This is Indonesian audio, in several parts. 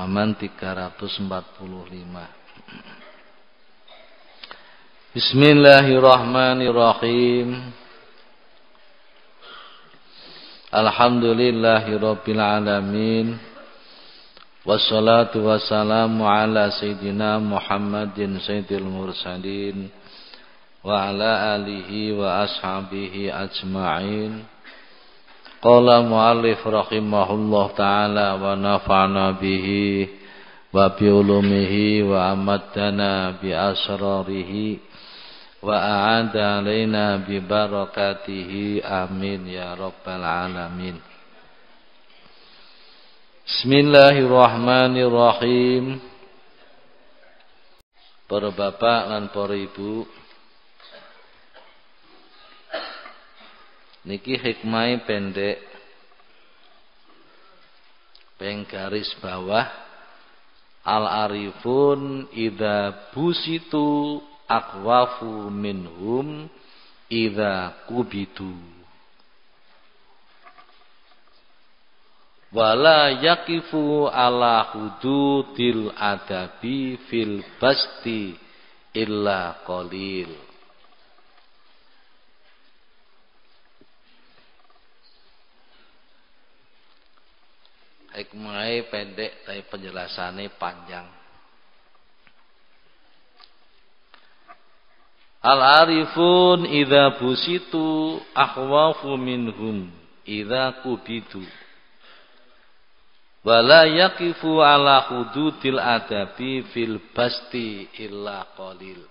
halaman 345. Bismillahirrahmanirrahim. Alhamdulillahirabbil alamin. Wassalatu wassalamu ala sayyidina Muhammadin sayyidil mursalin wa ala alihi wa ashabihi ajma'in. Qala muallif rahimahullah ta'ala wa nafa'na bihi wa bi ulumihi wa amadana bi asrarihi wa a'ada alaina bi barakatihi amin ya rabbal alamin. Bismillahirrahmanirrahim. Para bapak lan para ibu, niki hikmah pendek peng garis bawah al-arifun idza busitu aqwafu minhum idza kubitu wala yaqifu ala hududil adabi fil basti illa qalil. Hikmahnya pendek tapi penjelasannya panjang. Al-arifun idza busitu akhwafu minhum idza kubitu wala yaqifu ala hududil adabi fil basti illa qalil.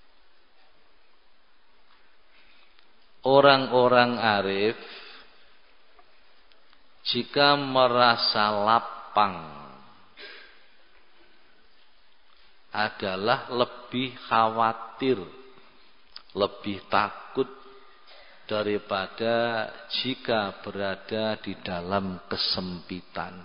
Orang-orang arif jika merasa lapang adalah lebih khawatir, lebih takut daripada jika berada di dalam kesempitan.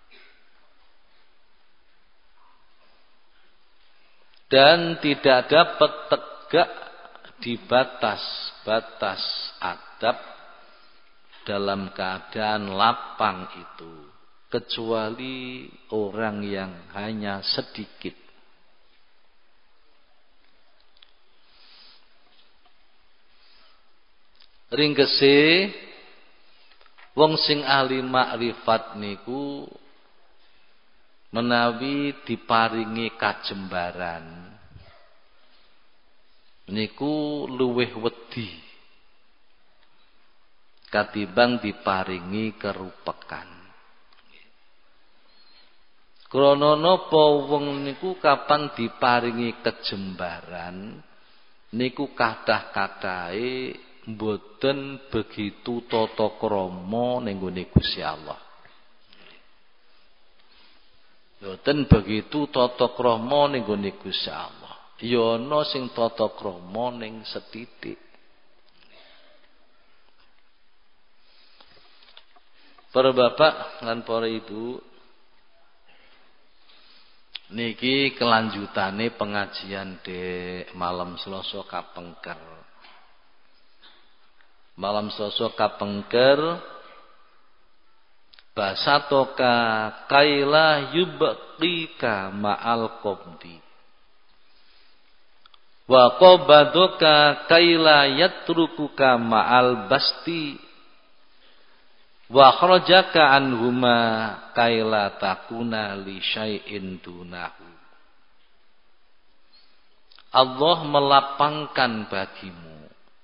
Dan tidak dapat tegak di batas-batas adab dalam keadaan lapang itu, kecuali orang yang hanya sedikit. Ringkese wong sing ahli makrifat niku menawi diparingi kajembaran niku luweh wedi katimbang diparingi kerupekan. Krana napa wong niku kapan diparingi kejembaran niku kathah-kathahe mboten begitu tata krama ning gone Gusti Allah. Mboten begitu tata krama ning gone Gusti Allah. Ya ana sing tata krama ning setitik. Para bapak lan para ibu, niki kelanjutane pengajian dek malam Selasa kapengker. Malam Selasa kapengker basatoka kaila yubqika ma'al qabdi wa qabadoka kaila yatrukuka ma'al basti wa kharajaka anhuma kaila takuna li syai'in dunahu. Allah melapangkan bagimu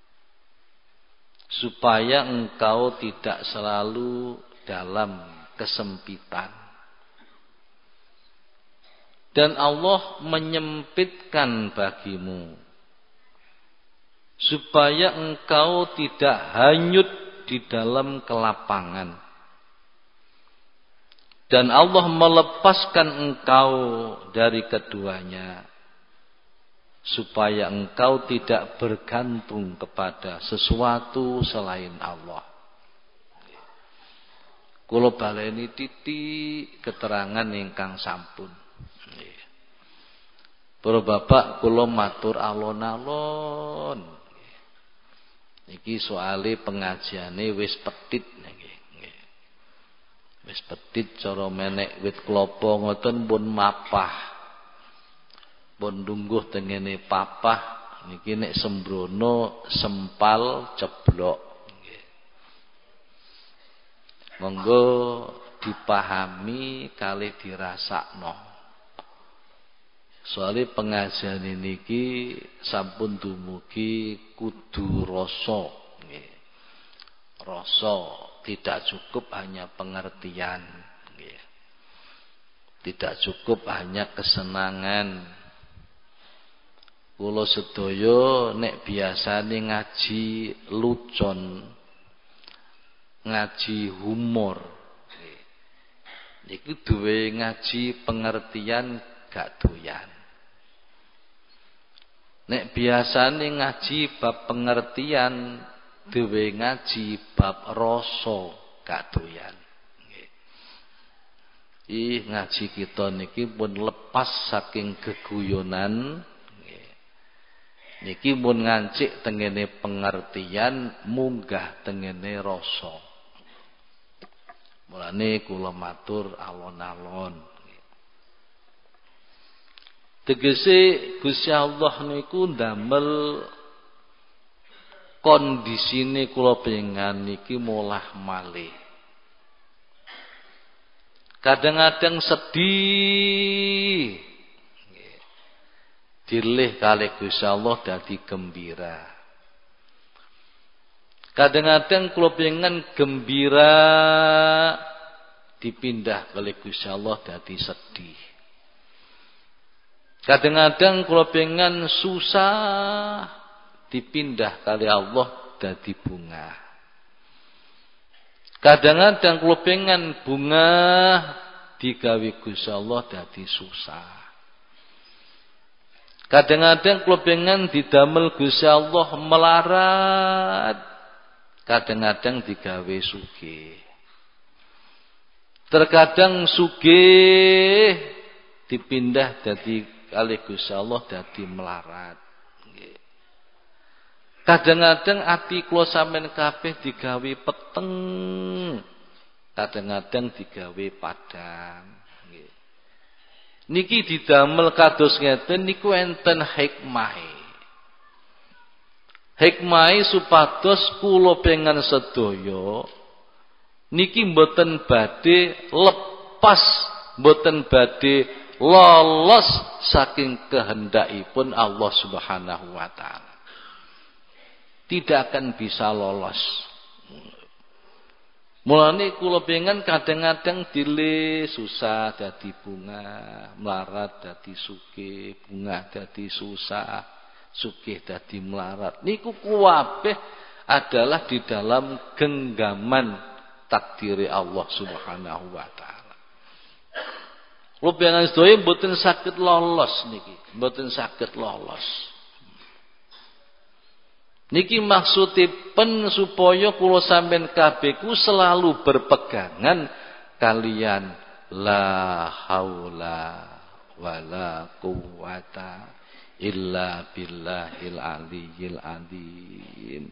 supaya engkau tidak selalu dalam kesempitan, dan Allah menyempitkan bagimu supaya engkau tidak hanyut di dalam kelapangan, dan Allah melepaskan engkau dari keduanya supaya engkau tidak bergantung kepada sesuatu selain Allah. Kula baleni titik keterangan ingkang sampun. Para bapak kula matur alon-alon. Iki soale pengajiane wis petit nggih. Wis petit cara menek wit klapa ngoten pun mapah. Pun lungguh tengene papah niki nek sembrono sempal ceblok. Nggih. Monggo dipahami kalih dirasakno. Soale pengajian niki sampun dumugi kudu rasa. Nggih. Rasa tidak cukup hanya pengertian, tidak cukup hanya kesenangan. Kula sedaya nek biasane ngaji lucon, ngaji humor, niki duwe ngaji pengertian gak doyan. Nek biasane ngaji bab pengertian dewe ngaji bab rasa gak doyan. Nggih. Ngaji kita niki pun lepas saking geguyonan. Nggih. Niki pun ngancik tengene pengertian munggah tengene rasa. Mulane kula matur alon-alon. Tegese Gusti Allah niku ndamel kondisine kula pengen niki molah malih. Kadang-kadang sedih. Dilih kalih Gusti Allah dadi gembira. Kadang-kadang kula pengen gembira dipindah kalih Gusti Allah dadi sedih. Kadang-kadang kula pengen susah dipindah kali Allah dadi bunga. Kadang-kadang kula pengen bunga digawe Gusti Allah dadi susah. Kadang-kadang kula pengen didamel Gusti Allah melarat. Kadang-kadang digawe sugih. Terkadang sugih dipindah dadi kali Gusti Allah dadi melarat. Kadang-kadang ati kula sampean kabeh digawe peteng. Kadang-kadang digawe padang. Nggih. Niki didamel kados ngeten niku enten hikmahe. Hikmahe supados kula pengen sedaya niki mboten badhe lepas, mboten badhe lolos saking kehendakipun Allah Subhanahu wa taala. Tidak akan bisa lolos. Mulane kula pengen kadang-kadang dile susah dadi bunga, melarat dadi sugih, bunga dadi susah, sugih dadi melarat. Niku kuwabeh adalah di dalam genggaman takdiri Allah Subhanahu wa taala. Kula pengen sedaya mboten saged lolos niki, mboten saged lolos. Niki maksudipun supaya kula sampean kabeh ku selalu berpegangan kalian la haula wala quwata illa billahil aliyyil azim.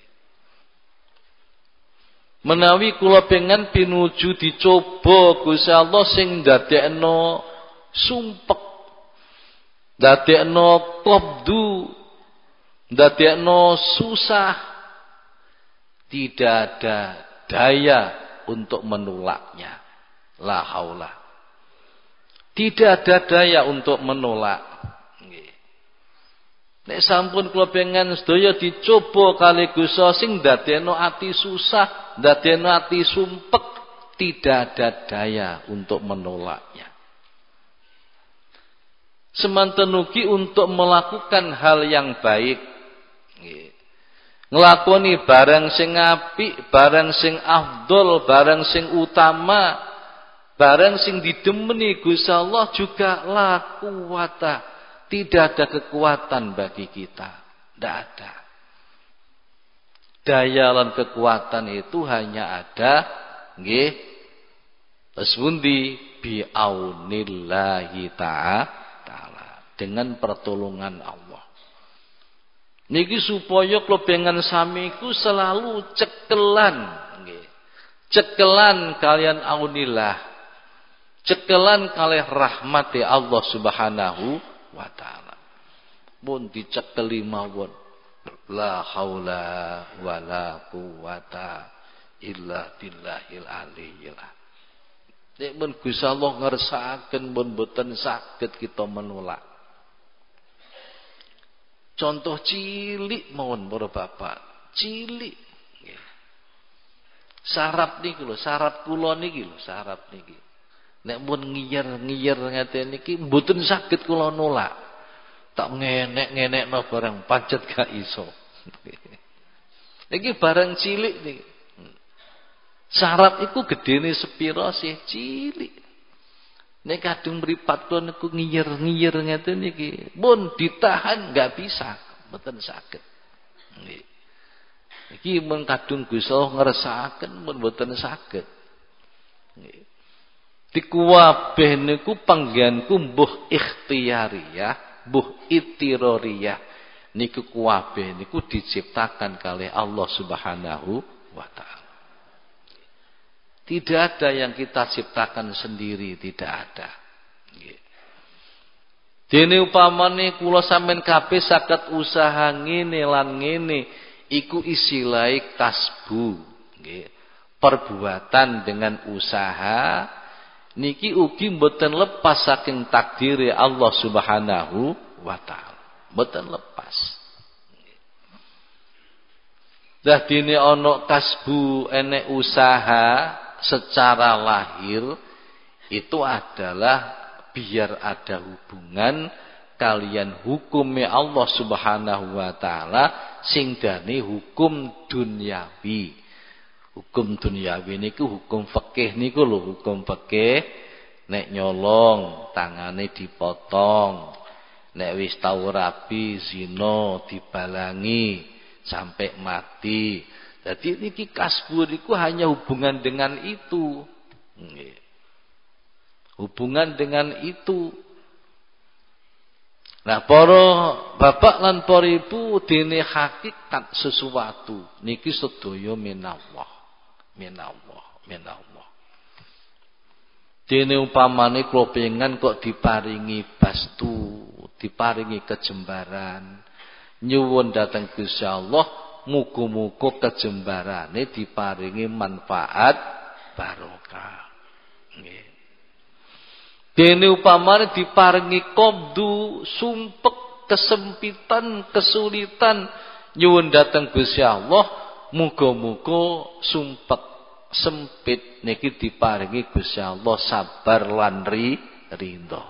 Menawi kula pengen pinuju dicoba Gusti Allah sing ndadekno sumpek, ndadekno qabdu, ndadekno susah, tidak ada daya untuk menolaknya. La haula. Tidak ada daya untuk menolak. Nggih. Nek sampun kula pengen sedaya dicoba kali Gusti sing ndadekno ati susah, ndadekno ati sumpek, tidak ada daya untuk menolaknya. Semanten ugi untuk melakukan hal yang baik. Nglakoni barang sing apik, barang sing afdol, barang sing utama, barang sing didemeni Gusti Allah juga la quwata. Tidak ada kekuatan bagi kita. Tidak ada. Daya lan kekuatan itu hanya ada nggih asbundi bi aunillahi ta'ala, dengan pertolongan Allah. Niki supaya kula pengen sami ku selalu cekelan nggih. cekelan kalian aunillah, cekelan kalih rahmati Allah Subhanahu wa taala. Mun dicekeli mawon, la haula wala quwata illa billahil aliyyil azim. Nek mun Gusti Allah ngersakaken mun boten saged kita menolak. Contoh cilik mawon para bapak, cilik. Nggih. Sarap niki lho, sarap kula niki lho, sarap niki. Nek mun ngiyer-ngiyer ngaten niki mboten saged kula nolak. Tak ngenek-ngenekno barang pancet gak iso. Niki barang cilik niki. Sarap iku gedene sepira sih? Cilik. Nek kadung mripat kula niku ngiyer-ngiyer ngeten niki, mun ditahan enggak bisa, mboten saged. Nggih. Iki mun kadung Gusti Allah ngersakaken mun mboten saged. Nggih. Dikuwabeh niku panggenku mbuh ikhtiyariyah, mbuh itiroriyah. Niku kuwabeh niku diciptakan kalih Allah Subhanahu wa taala. Tidak ada yang kita ciptakan sendiri, tidak ada. Dene upamane kula sampean kabeh saged usaha ngene lan ngene, iku istilahé kasbu, nggih. Perbuatan dengan usaha niki ugi mboten lepas saking takdire Allah Subhanahu wa taala. Mboten lepas. Dah dene ana kasbu enek usaha secara lahir itu adalah biar ada hubungan kalian hukumnya Allah Subhanahu wa taala sing dane hukum duniawi. Hukum duniawi niku hukum fikih niku lho, hukum fikih nek nyolong tangane dipotong, nek wis tau rabi zina dibalangi sampai mati. Jadi niki kasbu niku hanya hubungan dengan itu. Hubungan dengan itu. Nah, para bapak lan para ibu dene hakikat sesuatu niki sedaya minallah. Minallah. Dene umpamane kula pengen kok diparingi bastu, diparingi kejembaran, nyuwun dhateng Gusti Allah muga-muga kejembarane diparingi manfaat barokah. Nggih. Dene upamane diparingi qabdu, sumpek, kesempitan, kesulitan, nyuwun dhateng Gusti Allah, muga-muga sumpek sempit niki diparingi Gusti Allah sabar lan ridho.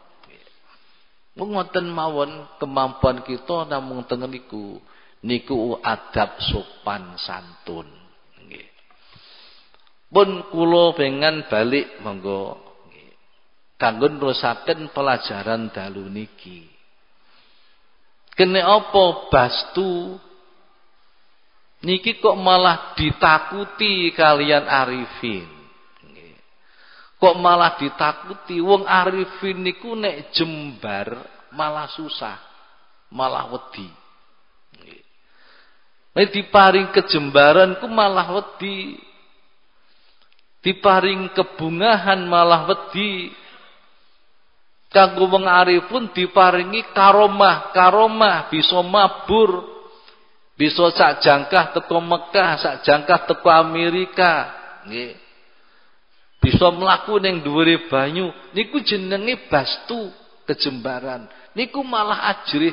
Ngoten mawon kemampuan kita namung tengen niku adab sopan santun. Nggih. Pun kula pengen balik monggo nggih. Kanggo nerusaken pelajaran dalu niki. Kene apa bastu niki kok malah ditakuti kalian arifin. Nggih. Kok malah ditakuti wong arifin niku nek jembar malah susah, malah wedi. Nek diparing kejembaran ku malah wedi. Diparing kebungahan malah wedi. Kanggo wong arifun diparingi karomah bisa mabur. Bisa sak jangkah teko Mekah, sak jangkah teko Amerika, nggih. Bisa mlaku ning dhuwure banyu, niku jenenge bastu kejembaran. Niku malah ajrih.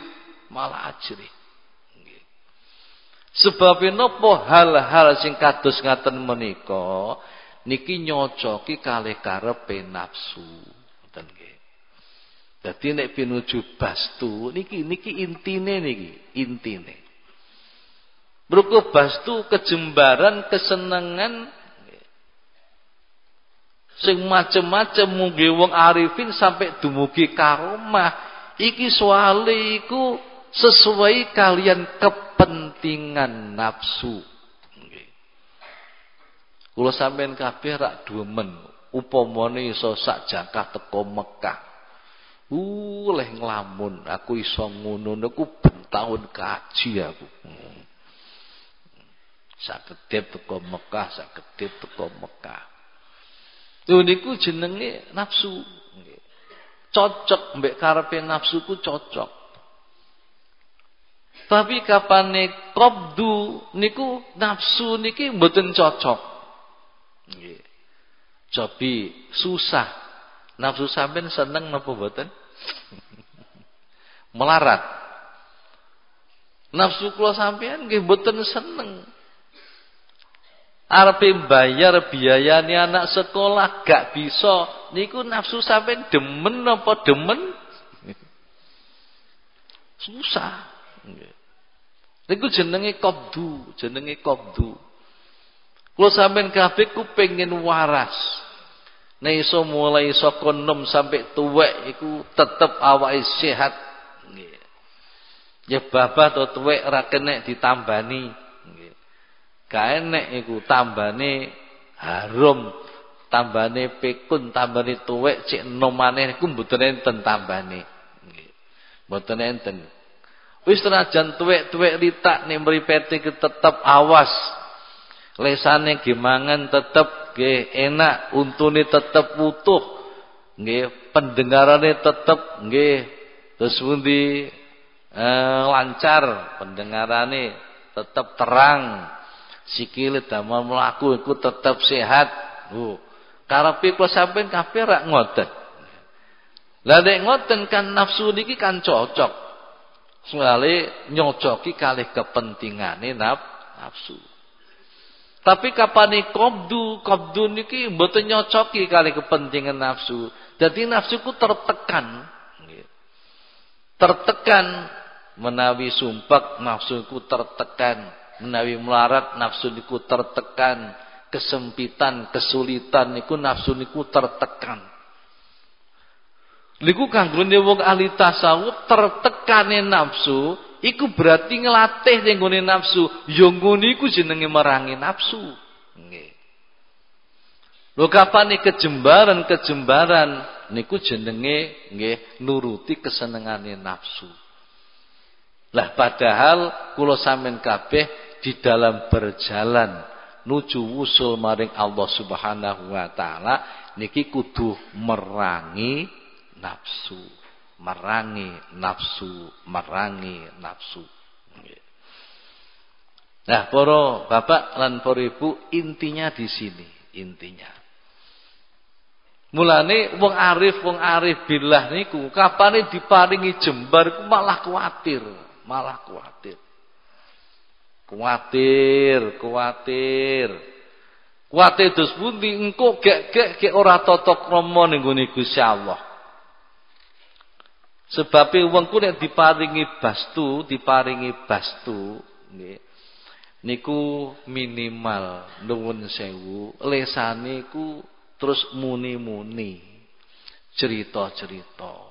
Sebab napa hal-hal sing kados ngaten menika niki nyocoki kalih karepe nafsu. Ngoten nggih. Dadi nek pinuju bastu niki intine intine. Mergo bastu kejembaran kesenengan sing macem-macem mungge wong arifin sampai dumugi karomah. Iki soale iku sesuai kalian kepentingan nafsu. Nggih. Kula sampean kabeh rak demen upamane iso sak jangkah teko Mekah. Leh nglamun aku iso ngono niku ben taun kaji aku. sak kedip teko Mekah, sak kedip teko Mekah. Lho niku jenenge nafsu. Nggih. Cocok mbek karepe nafsu ku cocok. Tapi kapane qabdu niku nafsu niki mboten cocok. Nggih. Cobi susah. Nafsu sampean seneng napa mboten? Melarat. Nafsu kula sampean nggih mboten seneng. Arepe bayar biayane anak sekolah gak bisa, niku nafsu sampean demen napa demen? Susah. Niku jenenge qabdu, jenenge qabdu. Kula sampean kabeh ku pengen waras. Nek iso mulai saka enom sampai tuwek iku tetep awake sehat. Nggih. Ya babah to tuwek ora kenek ditambani. Nggih. Gak enek iku tambane harum, tambane pikun, tambane tuwek cek enom maneh iku mboten enten tambane. Nggih. Mboten enten. Wis senajan tuwek-tuwek ritak nek mripete tetep awas. Lesane gimangan tetep nggih enak, untune tetep utuh. Nggih, pendengarane tetep nggih terus pundi lancar, pendengarane tetep terang. Sikile damel mlaku iku tetep sehat. Karepe kula sampeyan kabeh rak ngoten. Lah nek ngoten kan nafsu niki kan cocok. Soale nyocoki kalih kepentingane nafsu. Tapi kapane qabdu niki mboten nyocoki kalih kepentingan nafsu. Dadi nafsuku tertekan. Tertekan menawi sumpek nafsuku tertekan. Menawi melarat nafsu niku tertekan, kesempitan, kesulitan niku nafsu niku tertekan. Niku kanggone wong ahli tasawuf tertekane nafsu iku berarti nglatih ning nggone nafsu. Ya ngono iku jenenge merangi nafsu. Nggih. Lho kapane kejembaran niku jenenge nggih nuruti kesenengane nafsu. Lah padahal kula sampean kabeh di dalam berjalan nuju wusul maring Allah Subhanahu wa taala niki kudu merangi nafsu. Merangi nafsu. Nah, para bapak lan para ibu, intinya di sini, intinya. Mulane wong arif billah niku kapane diparingi jembar iku malah kuwatir. Kuwatir terus pundi engko gek ora tata krama ning gone Gusti Allah. Sebab wong ku nek diparingi bastu nggih. Niku minimal nuwun sewu, lesane ku terus muni-muni, cerita-cerita.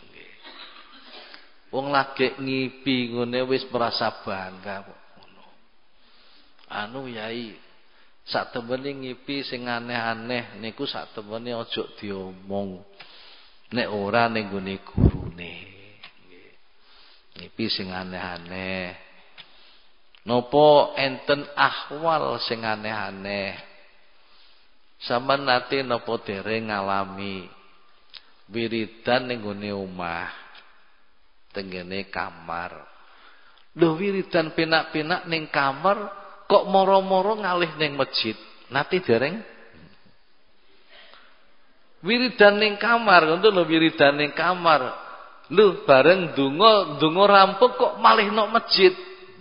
Wong lagi ngipi ngene wis merasa bangga kok ngono. Anu yai, sak temene ngipi sing aneh-aneh niku sak temene aja diomong. Nek ora ning gone gurune. Nggih. Ngipi sing aneh-aneh. Napa enten ahwal sing aneh-aneh. Sampeyan nate napa dereng ngalami wiridan ning gone omah. Tenggene kamar. Lho wiridan penak-penak ning kamar kok moro-moro ngalih ning masjid. Nate dereng? Wiridan ning kamar, ngono lho wiridan ning kamar. Lho bareng donga rampung kok malih nok masjid.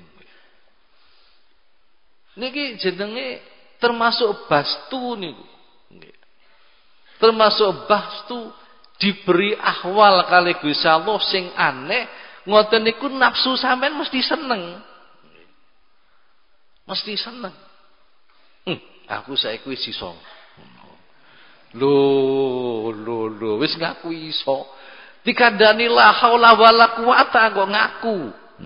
Niki jenenge termasuk bastu niku. Nggih. Termasuk bastu diberi ahwal kali Gusti Allah sing aneh, ngoten niku nafsu sampean mesti seneng. Mesti seneng. Aku saiki wis iso. Lho, wis ngaku iso. Dikandani la haula wala quwata kok ngaku.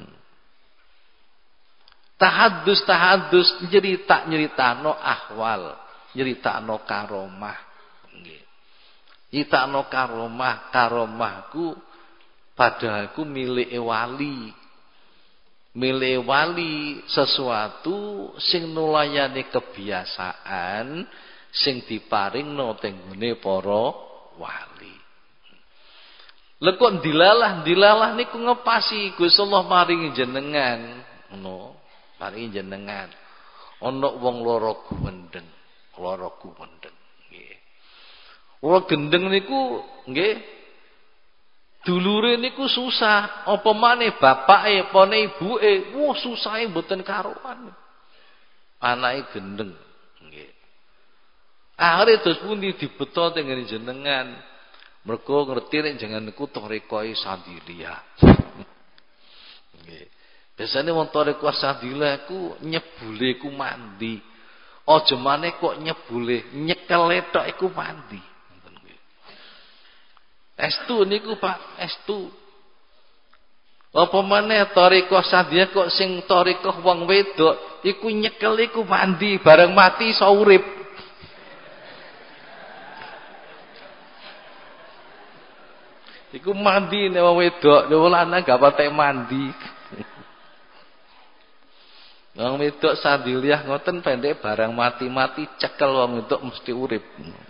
Tahadus nyeritakno ahwal, nyeritakno karomah. Nggih. Nyeritakno karomahku padahal ku milik wali. Milih wali sesuatu sing nulayani kebiasaan sing diparingno teng nggone para wali. Lha kok dilalah niku ngepasi Gusti Allah maringi jenengan, ngono, maringi jenengan. Ana wong lara guwendeng, nggih. Lara gendeng niku nggih dulure niku susah, apa maneh bapake, apa ibuke, wah susahe mboten karuan. Anake gendeng, nggih. Akhire terus pundi dibeto teng jenengan. Mergo ngerti nek jenengan niku thariqah Sadiliyah. Nggih. Biasane wong thariqah Sadiliyah ku nyebule ku mandi. Aja maneh kok nyebule, nyekel tok iku mandi. Estu niku Pak, estu. Apa maneh thariqah Sadiliyah kok sing thariqah wong wedok iku nyekel iku mandi bareng mati iso urip. Iku mandi nek wong wedok, nek wong lanang gak patek mandi. Wong wedok Sadiliyah ngoten pendek barang mati-mati cekel wong wedok mesti urip.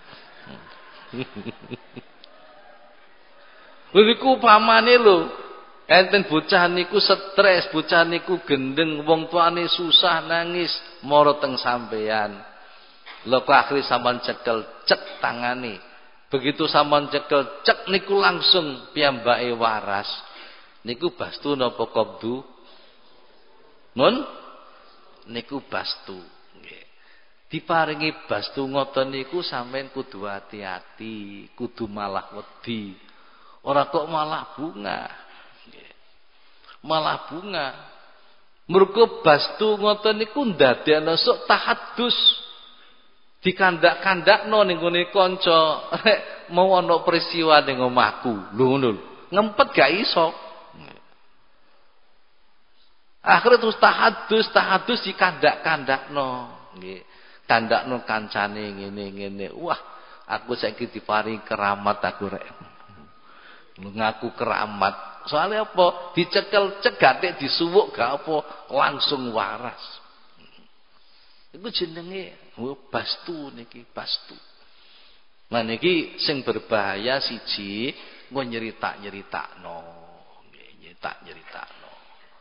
Lha niku upamane lho, enten bocah niku stres, bocah niku gendeng, wong tuane susah nangis, mara teng sampean. Lha kok akhire sampean cekel cek tangane. Begitu sampean cekel cek niku langsung piyambake waras. Niku bastu napa qabdu? Mun niku bastu nggih. Diparingi bastu ngoten niku sampean kudu hati-hati, kudu malah wedi. Ora kok malah bunga. Nggih. Malah bunga. Mergo bastu ngoten niku ndadekno sok tahadus. Dikandak-kandakno ning gone kanca mau ana peristiwa ning omahku lho ngono ngempet gak iso akhire terus tahadus dikandak-kandakno nggih kandakno kancane ngene wah aku saiki diparingi keramat aku rek ngaku keramat soalnya apa dicekel cegatik disuwuk gak apa langsung waras. Iku jenenge bastu niki bastu. Nah niki sing berbahaya siji engko nyeritakno. Nggih, nyeritakno.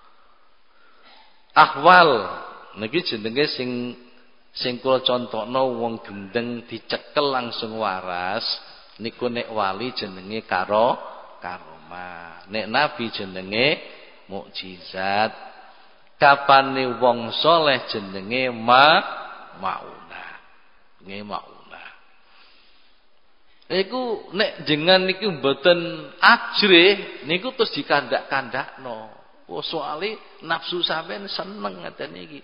Ahwal niki jenenge sing kula contohno wong gendeng dicekel langsung waras niku nek wali jenenge karomah. Nek nabi jenenge mukjizat. Kapane wong soleh jenenge mauna. Nggih mauna. Iku nek jenengan niku mboten ajrih niku terus dikandak-kandakno. Oh soalé nafsu sampean seneng ngeten iki.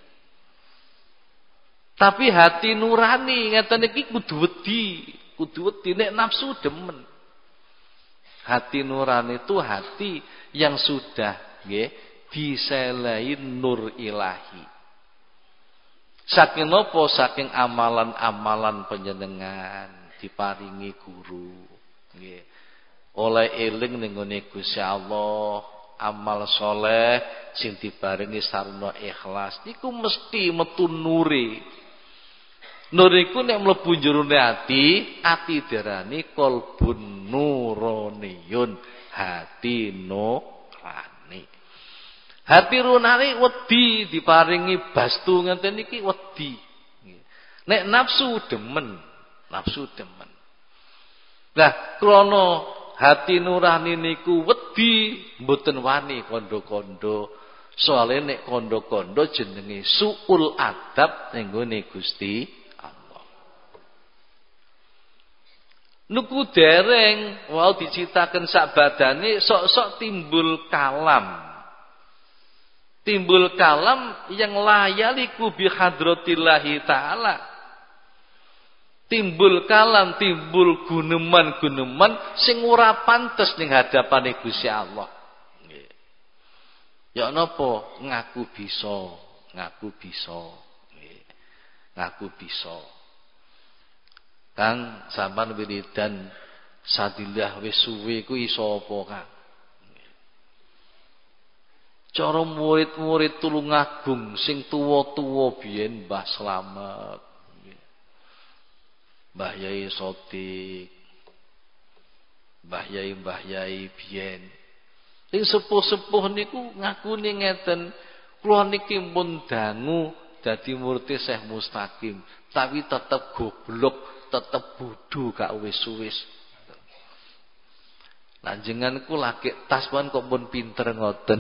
Tapi hati nurani ngeten iki kudu wedi nek nafsu demen. Hati nurani itu hati yang sudah nggih diselain nur ilahi. Saking napa saking amalan-amalan panjenengan diparingi guru nggih. Oleh eling ning ngene Gusti Allah, amal soleh sing diparingi sarana ikhlas niku mesti metu nure. Nur iku nek mlebu jerone ati diarani qalbun nuroniyun, hati nurani. Hati runani wedi diparingi bastu ngenten iki wedi. Nek nafsu demen. Lah krana hati nurani niku wedi mboten wani kandha-kandha. Soale nek kandha-kandha jenenge suul adab ning gone Gusti Allah. Nuku dereng wau dicitaken sak badane sok-sok timbul kalam. Timbul kalam yang layaliku bihadratillahi ta'ala. Timbul kalam, timbul guneman-guneman sing ora pantes ning hadapane Gusti Allah. Nggih. Ya napa ngaku bisa. Nggih. Ngaku bisa. Kang sampean wiridan Sadiliyah wis suwe ku iso apa, Kang? Cara murid-murid Tulungagung sing tuwa-tuwa biyen Mbah Slamet, Mbah Yai Sodik, Mbah Yai biyen. Sing sepuh-sepuh niku ngakuni ngeten, kula niki pun dangu dadi murid Syekh Mustaqim, tapi tetep goblok, tetep bodho gak wis-wis. Lanjenganku lagi tasman kok pun pinter ngoten.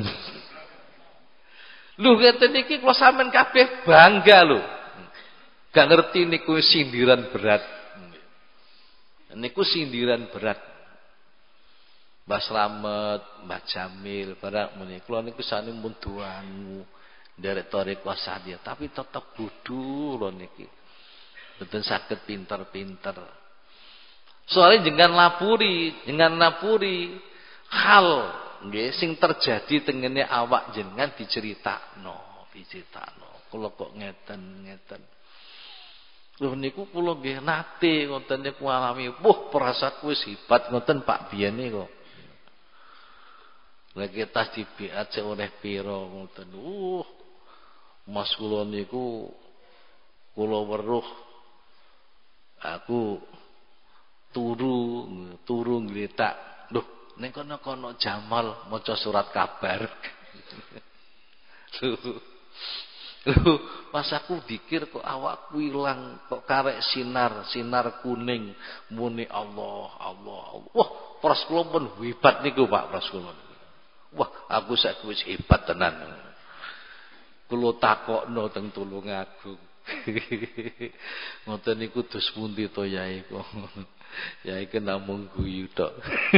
Lho ngeten iki kula sampean kabeh bangga lho. Gak ngerti niku sindiran berat. Niku sindiran berat. Mbah Slamet, Mbah Jamil, barang muni kula niku sane mun duangu nderek tarik wasadia, tapi tetep bodho lho niki. Mboten saged pinter-pinter. Soalnya jangan lapuri hal nggih sing terjadi tengene awak jenengan diceritakno. Kula kok ngeten. Lho niku kula nggih nate ngoten niku alami. Wah, perasaku wis hebat ngoten Pak biyen niku. Lagi tas dibiat sik oleh pira ngoten. Mas kula niku kula weruh aku turu ngletak. Loh, ning kono Jamal maca surat kabar. Loh, pas aku pikir kok awakku ilang, kok karek sinar kuning muni Allah. Wah, pras kula pun hebat niku Pak pras kula. Wah, aku saiki wis hebat tenan. Kula takokno teng Tulungagung. Ngoten niku dos pundi to Yai kok. Yai ki namung guyu tok.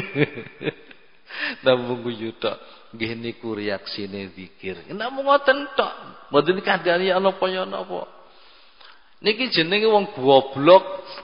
Namung guyu tok. Nggih niku reaksine zikir. Namung ngoten tok. Mboten kandhani ana napa. Niki jenenge wong goblok.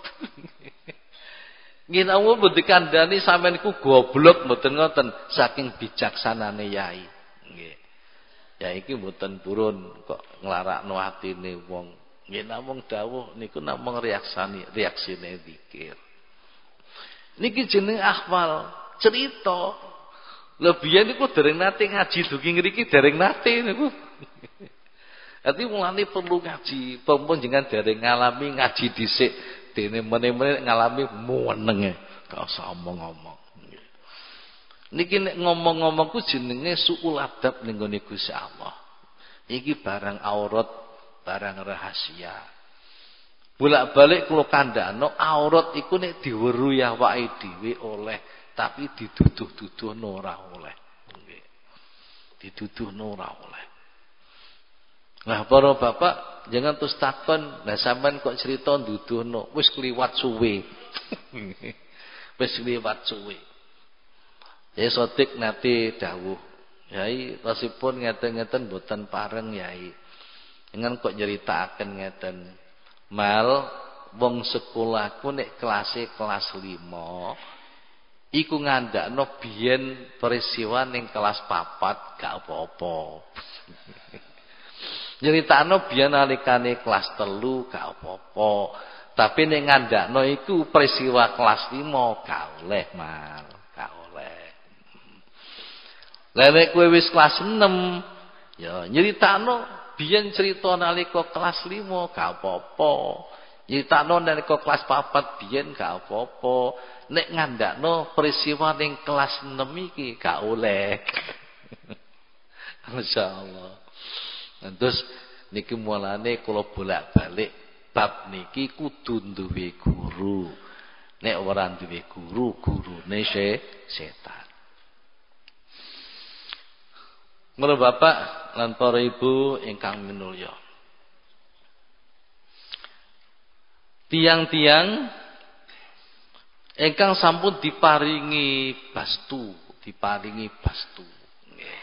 Nggih namung mboten kandhani sampean niku goblok mboten ngoten saking bijaksanane Yai. Nggih. Yai iki mboten purun kok nglarakno atine wong. Nggih namung dawuh niku namung reaksine zikir. Niki jeneng akhwal, cerita. Lha biyen niku dereng nate ngaji dugi ngriki dereng nate niku. Dadi mulane perlu ngaji, pompon jenengan dereng ngalami ngaji dhisik dene meneh-meneh ngalami muwenenge. Gak usah omong-omong. Niki nek ngomong-ngomong ku jenenge suul adab ning gone Gusti Allah. Iki barang aurat, barang rahasia. Bolak-balik kula kandhakno aurat iku nek diweruhi awake dhewe oleh, tapi diduduh-duduhno ora oleh. Nggih. Diduduhno ora oleh. Nah, para bapak jangan terus takon, lah sampean kok cerita nduduhno, wis kliwat suwe. Wis kliwat suwe. Ya Sodik nate dawuh, Yai rasipun ngeten-ngeten boten pareng Yai. Dengan kok nyeritakaken ngeten. Mal wong sekolahku nek kelase kelas 5 iku ngandakno biyen peristiwa ning kelas 4 gak apa-apa. Nyeritakno biyen nalikane kelas 3 gak apa-apa. Tapi nek ngandakno iku peristiwa kelas 5 gak oleh, Mal, gak oleh. Lah nek kowe wis kelas 6 ya nyeritakno biyen cerita nalika kelas 5 gak apa-apa. Nyritakno nalika kelas 4 biyen gak apa-apa. Nek ngandakno peristiwa ning kelas 6 iki gak oleh. Masyaallah. Terus niki mulane kula bolak-balik bab niki kudu duwe guru. Nek ora duwe guru, gurune setan. Mula Bapak lan para Ibu ingkang minulya. Tiang-tiang ingkang sampun diparingi bastu, nggih.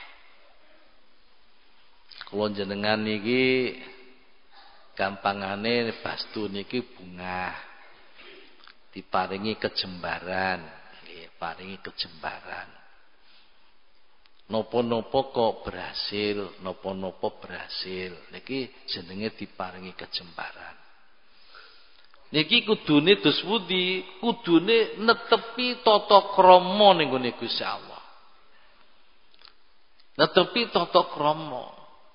Kula jenengan niki gampangane bastu niki bunga. Diparingi kejembaran, nggih, paringi kejembaran. Nopo-nopo kok berhasil, nopo-nopo berhasil. Niki jenenge diparingi kejembaran. Niki kudune dos pundi? Kudune netepi tata krama ning gone Gusti Allah. Netepi tata krama.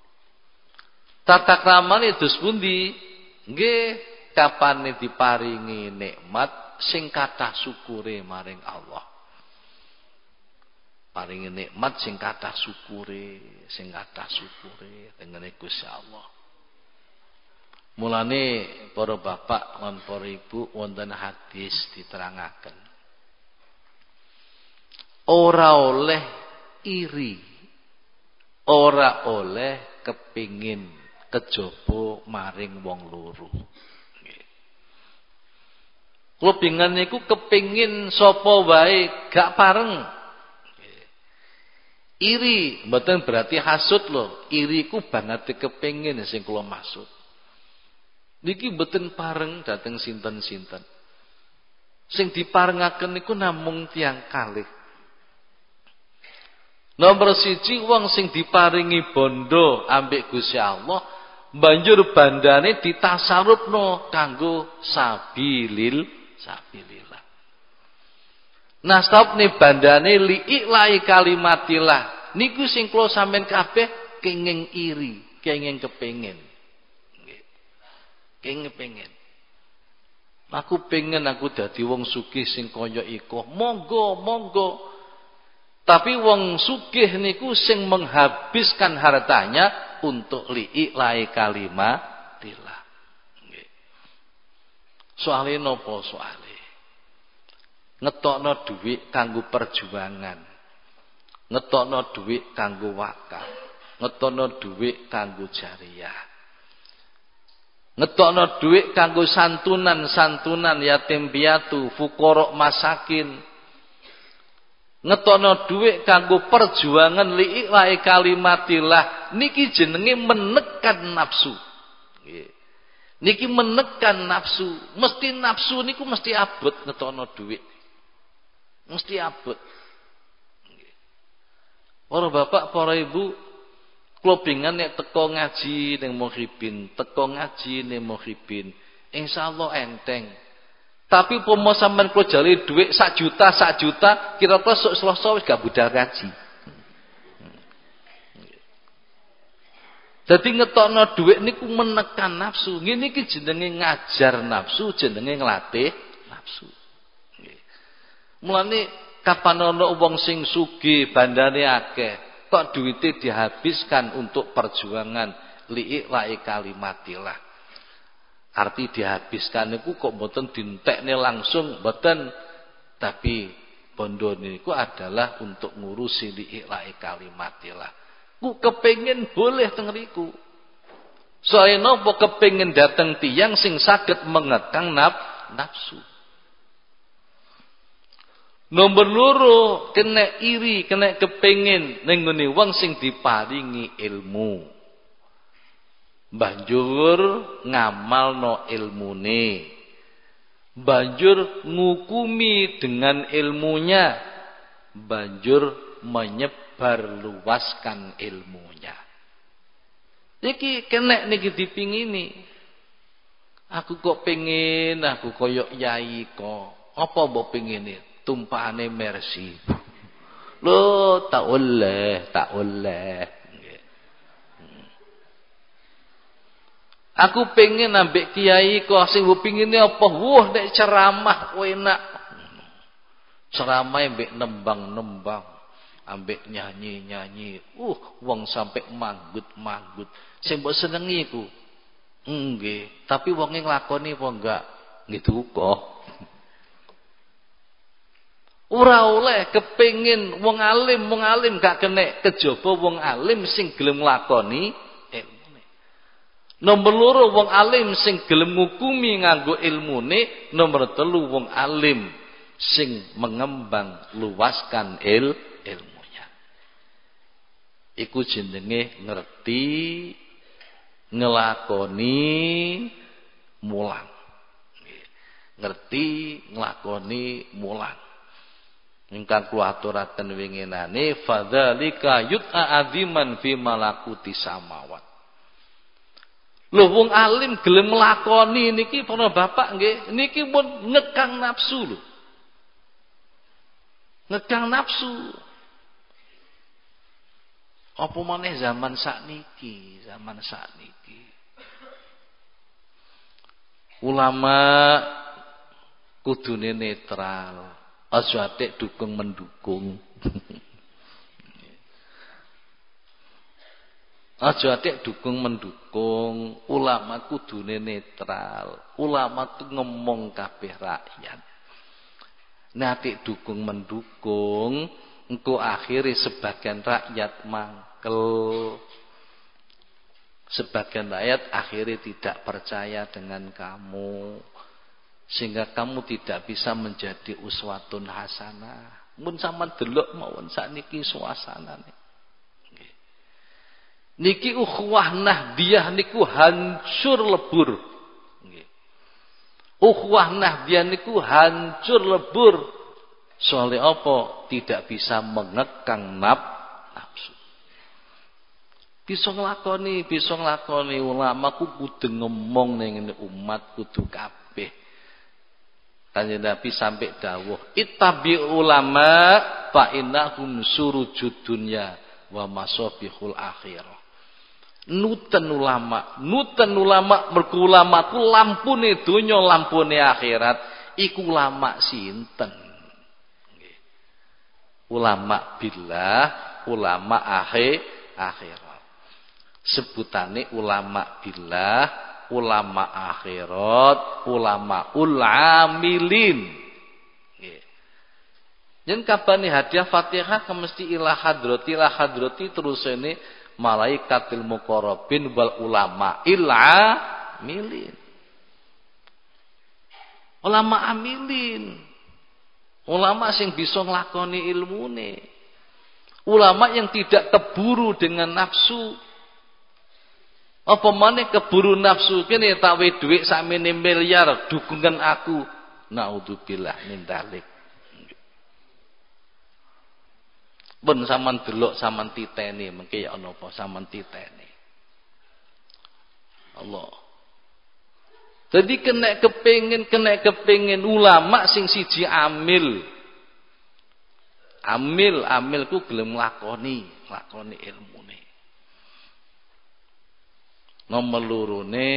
Tata kramane dos pundi? Nggih, kapane diparingi nikmat sing kathah syukure maring Allah. Paringi nikmat sing kathah syukure tengene Gusti Allah. Mulane para bapak lan para ibu wonten hadis diterangaken. Ora oleh iri, ora oleh kepingin kejaba maring wong loro. Kula pingin niku kepingin sapa wae gak pareng. Iri mboten berarti hasud lho. Iri ku banget kepingin sing kula maksud. Niki mboten pareng dhateng sinten-sinten. Sing diparengaken niku namung tiyang kalih. Nomor 1 wong sing diparingi bondo ambek Gusti Allah banjur bandane ditasarufno kanggo sabilillah. Nah, stopne bandane li'ilahi kalimatillah. Niku sing kula sampean kabeh kenging iri, kenging kepengin. Nggih. Kenging pengen. Aku pengen aku dadi wong sugih sing kaya iku. Monggo. Tapi wong sugih niku sing menghabiskan hartanya untuk li'ilahi kalimatillah. Nggih. Soale napa soale? Ngetokno dhuwit kanggo perjuangan. Ngetokno dhuwit kanggo wakaf. Ngetokno dhuwit kanggo jariyah. Ngetokno dhuwit kanggo santunan yatim piatu, fuqara masakin. Ngetokno dhuwit kanggo perjuangan li'ilahi kalimatillah niki jenenge menekan nafsu. Nggih. Niki menekan nafsu. Mesti nafsu niku mesti abot ngetokno dhuwit. Mesti abot. Para bapak, para ibu, kula pingin nek teko ngaji ning Muhibin, teko ngaji ning Muhibin, insyaallah enteng. Tapi pomo sampean kula jali dhuwit 1 juta, kira-kira sok Selasa wis gak budal ngaji. Dadi ngetokno dhuwit niku menekan nafsu. Ngene iki jenenge ngajar nafsu, jenenge nglatih nafsu. Mulane kapan ana wong sing sugih bandane akeh, kok duwite dihabiskan untuk perjuangan li'ilahi kalimatillah. Arti dihabiskan niku kok mboten dintekne langsung, mboten, tapi bondo niku adalah untuk ngurusi li'ilahi kalimatillah. Ku kepengin boleh teng riku. Soale napa kepengin dateng tiyang sing saged mengekang nafsu. Nomor 2 kena iri, kena kepengin ning ngene wong sing diparingi ilmu. Banjur ngamalno ilmune. Banjur ngukumi dengan ilmunya. Banjur menyebar luaskan ilmunya. Iki kena niki dipingini. Aku kok pengin aku koyok yai kok. Apa mbok pengine? Tumpahane Mercy. Lho, tak oleh. Aku pengen ambek kiai kok sing mbok pengine apa? Wah, nek ceramah enak. Ceramah ambek nembang-nembang, ambek nyanyi-nyanyi. Wong sampai manggut-manggut. Sing mbok senengi iku. Nggih, tapi wonge nglakoni apa enggak? Nggih duka. Ora oleh kepengin wong alim gak kena kejaba wong alim sing gelem nglakoni ilmune. Nomor 2 wong alim sing gelem ngukumi nganggo ilmune. Nomor 3 wong alim sing mengembang luaskan ilmunya. Iku jenenge ngerti ngelakoni mulang. Ngerti nglakoni mulang. Ingkang kula aturaken winginane fadzalika yut'a aziman fi malakuti samawat. Lho wong alim gelem nglakoni niki para bapak nggih, niki pun ngekang nafsu lho. Ngekang nafsu. Apa maneh zaman sakniki, ulama kudune netral, aja atik dukung mendukung. Aja atik dukung mendukung, ulama kudune netral. Ulama tuh ngomong kabeh rakyat. Nek atik dukung mendukung, engko akhire sebagian rakyat mangkel. Sebagian rakyat akhirnya tidak percaya dengan kamu. Sehingga kamu tidak bisa menjadi uswatun hasanah. Mun sampean delok mawon sakniki suasanane. Niki ukhuwah nahdiyah niku hancur lebur. Ukhuwah nahdiyah niku hancur lebur. Soalnya apa? Tidak bisa mengekang nafsu. Bisa nglakoni ulama ku kudu ngomong ning umat kudu kabeh. Kanjeng Nabi sampai dawuh, "Ittabi ulama fa innahum surujud dunya wa masabihul akhirah." Nuten ulama mergo ulama ku lampune donya, lampune akhirat. Iku ulama sinten? Nggih. Ulama billah, ulama akhirat. Sebutane ulama billah, ulama akhirat, ulama amilin. Nggih. Yen kabane hadiah Fatihah mesti ila hadrati terusane malaikatil muqarrabin wal ulama amilin. Ulama amilin. Ulama sing bisa nglakoni ilmune. Ulama yang tidak keburu dengan nafsu. Apa maneh keburu nafsu kene tak we dhuwit sakmene miliar dukungan aku. Naudzubillah min dzalik. Ben sampean delok sampean titeni mengke ya ana apa sampean titeni. Allah. Jadi kena kepengin ulama sing siji amil ku gelem lakoni ilmune. Nomor lorone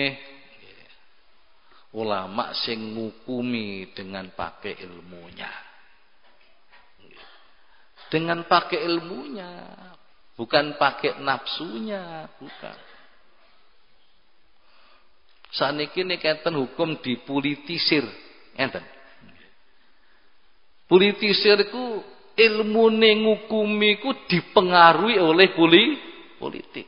ulama sing ngukumi dengan pakai ilmunya. Dengan pakai ilmunya, bukan pakai nafsunya, bukan. Saniki niki hukum dipolitisir, enten. Politisir ku ilmune ngukumi ku dipengaruhi oleh politik.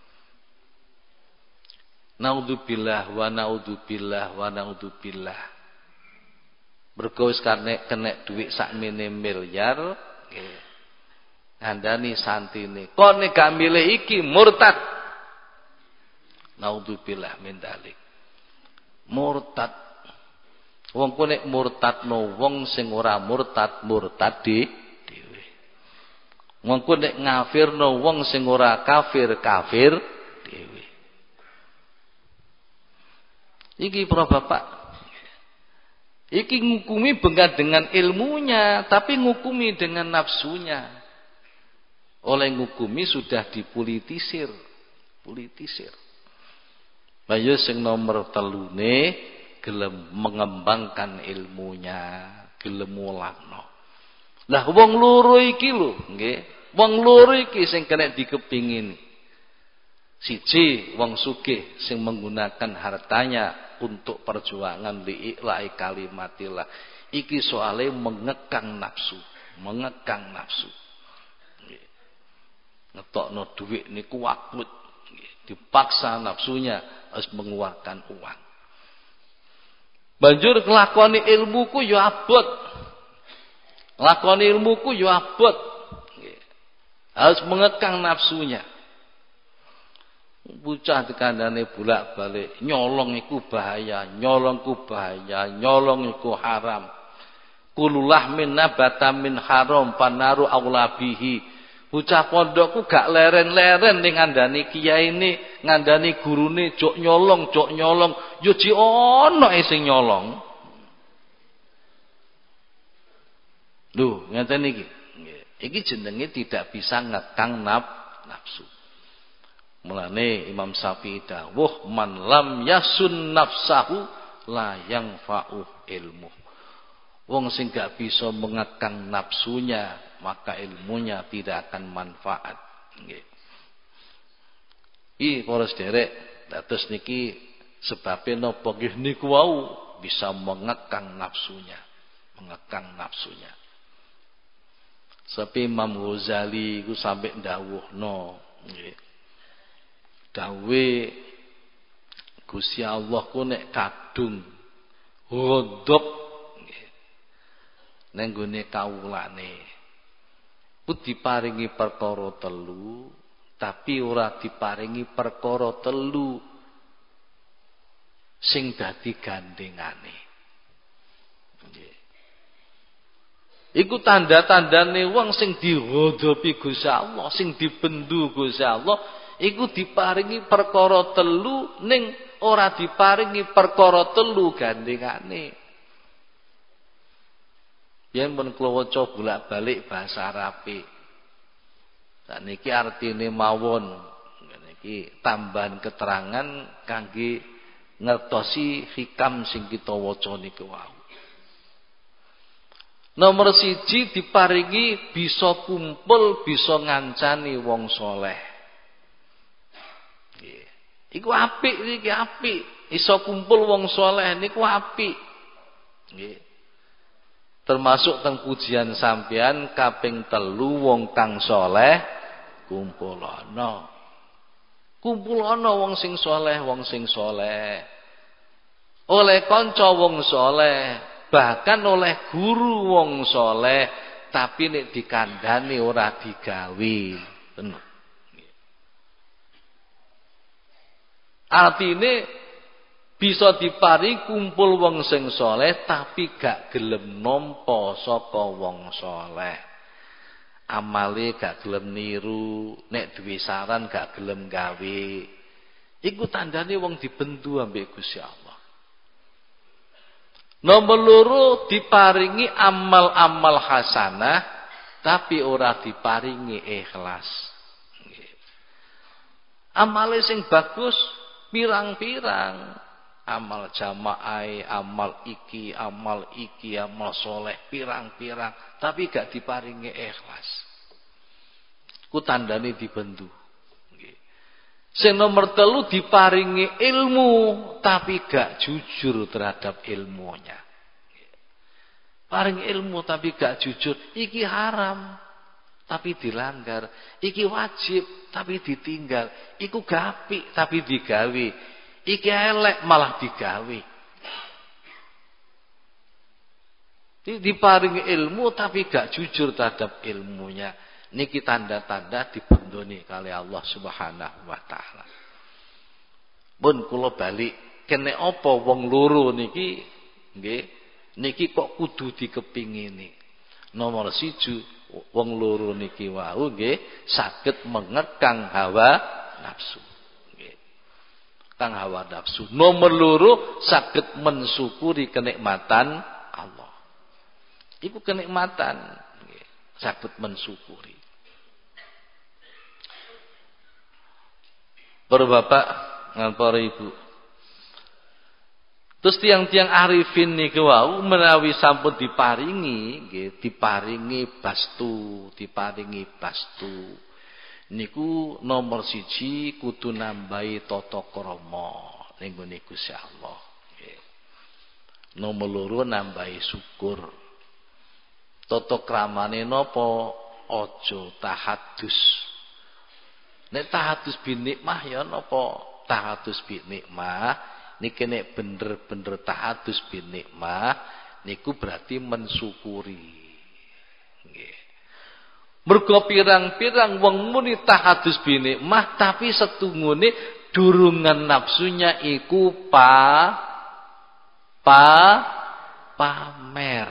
Naudzubillah wa naudzubillah. Mergo wis kena dhuwit sakmene miliar, nggih. Ngandani santine, kok nek gak milih iki murtad. Naudzubillah min dzalik. Murtad. Wong ku nek murtadno wong sing ora murtad dhewe. Wong ku nek ngafirno wong sing ora kafir dhewe. Iki para bapak. Iki ngukumi bukan dengan ilmunya, tapi ngukumi dengan nafsunya. Oleh ngukumi sudah dipolitisir. Bayu sing nomor telune gelem mengembangkan ilmunya, gelem mulakno. Lah wong loro iki lho, nggih. Wong loro iki sing kena dikepingin. Siji wong sugih sing menggunakan hartanya untuk perjuangan li'ila'i kalimatillah. Iki soalnya mengekang nafsu. Ngetokno duit niku wakut. Dipaksa nafsunya harus mengeluarkan uang. Banjur nglakoni ilmuku ya abot. Harus mengekang nafsunya. Bocah dikandane bolak-balik, nyolong iku bahaya, nyolong iku haram. Kululah min nabata min haram panaru aulabihi. Bocah pondokku gak leren-leren ning ngandani kiai ini, ngandani gurune jok nyolong. Yo ji ono sing nyolong. Lho, ngeten iki. Iki jenenge tidak bisa ngekang nafsu. Mulane Imam Syafi'i dawuh man lam yasun nafsahu la yanfa'u ilmu. Wong sing gak bisa mengekang nafsunya, maka ilmunya tidak akan manfaat. Nggih. Iki para sederek, dados niki sebabe napa nggih niku wau bisa mengekang nafsunya, Seperti Imam Ghazali iku sampai ndawuhno nggih. Dawe Gusti Allah ku nek kadung ghadab nang gone kawulane ku diparingi perkara telu, tapi ora diparingi perkara telu sing dadi gandengane. Nggih. Iku tanda-tandane wong sing dighadabi Gusti Allah, sing dibendu Gusti Allah, iku diparingi perkara telu ning ora diparingi perkara telu gandengane. Yen pun kula waca bolak-balik bahasa Arabe. Sakniki artine mawon. Niki tambahan keterangan kangge ngertosi hikam sing kita waca niku wau. Nomor 1 diparingi bisa kumpul, bisa ngancani wong saleh. Nggih. Iku apik iki apik. Iso kumpul wong saleh niku apik. Nggih. Termasuk teng pujian sampean kaping 3 wong kang saleh kumpulono. Kumpulono wong sing saleh, oleh kanca wong saleh, bahkan oleh guru wong saleh, tapi nek dikandhani ora digawe. Tenan. Artine bisa diparing kumpul wong sing saleh tapi gak gelem nampa saka wong saleh. Amale gak gelem niru, nek duwe saran gak gelem gawe. Iku tandane wong dibendu ambek Gusti Allah. Nomor 2 diparingi amal-amal hasanah tapi ora diparingi ikhlas. Amale sing bagus pirang-pirang. Amal jamaah, amal iki, amal soleh, pirang-pirang. Tapi gak diparingi ikhlas. Ku tandane dibendu. Sing nomor 3 diparingi ilmu, tapi gak jujur terhadap ilmunya. Paring ilmu tapi gak jujur. Iki haram, tapi dilanggar. Iki wajib, tapi ditinggal. Iku gapik, tapi digawe. Iki elek malah digawe. Diparingi ilmu tapi gak jujur terhadap ilmunya. Niki tanda-tanda dibendoni kali Allah Subhanahu wa taala. Pun kula balik kene apa wong loro niki nggih niki kok kudu dikepingini. Nomor 1 wong loro niki wau nggih saged mengekang hawa nafsu. Kang hawa nafsu. Nomor 2 saged mensyukuri kenikmatan Allah. Iku kenikmatan saged mensyukuri. Para bapak lan para ibu. Terus tiang-tiang arifin niku wau menawi sampun diparingi nggih, diparingi bastu. Niku nomor 1 kudu nambahi tata krama ning gone Gusti Allah. Nggih. Nomor 2 nambahi syukur. Tata kramane napa? Aja tahadus. Nek tahadus bin nikmah ya napa? Tahadus bin nikmah niki nek bener-bener tahadus bin nikmah niku berarti mensyukuri. Nggih. Mergo pirang-pirang wong muni tahadus bin nikmah tapi setungune durungan nafsunya iku pamer.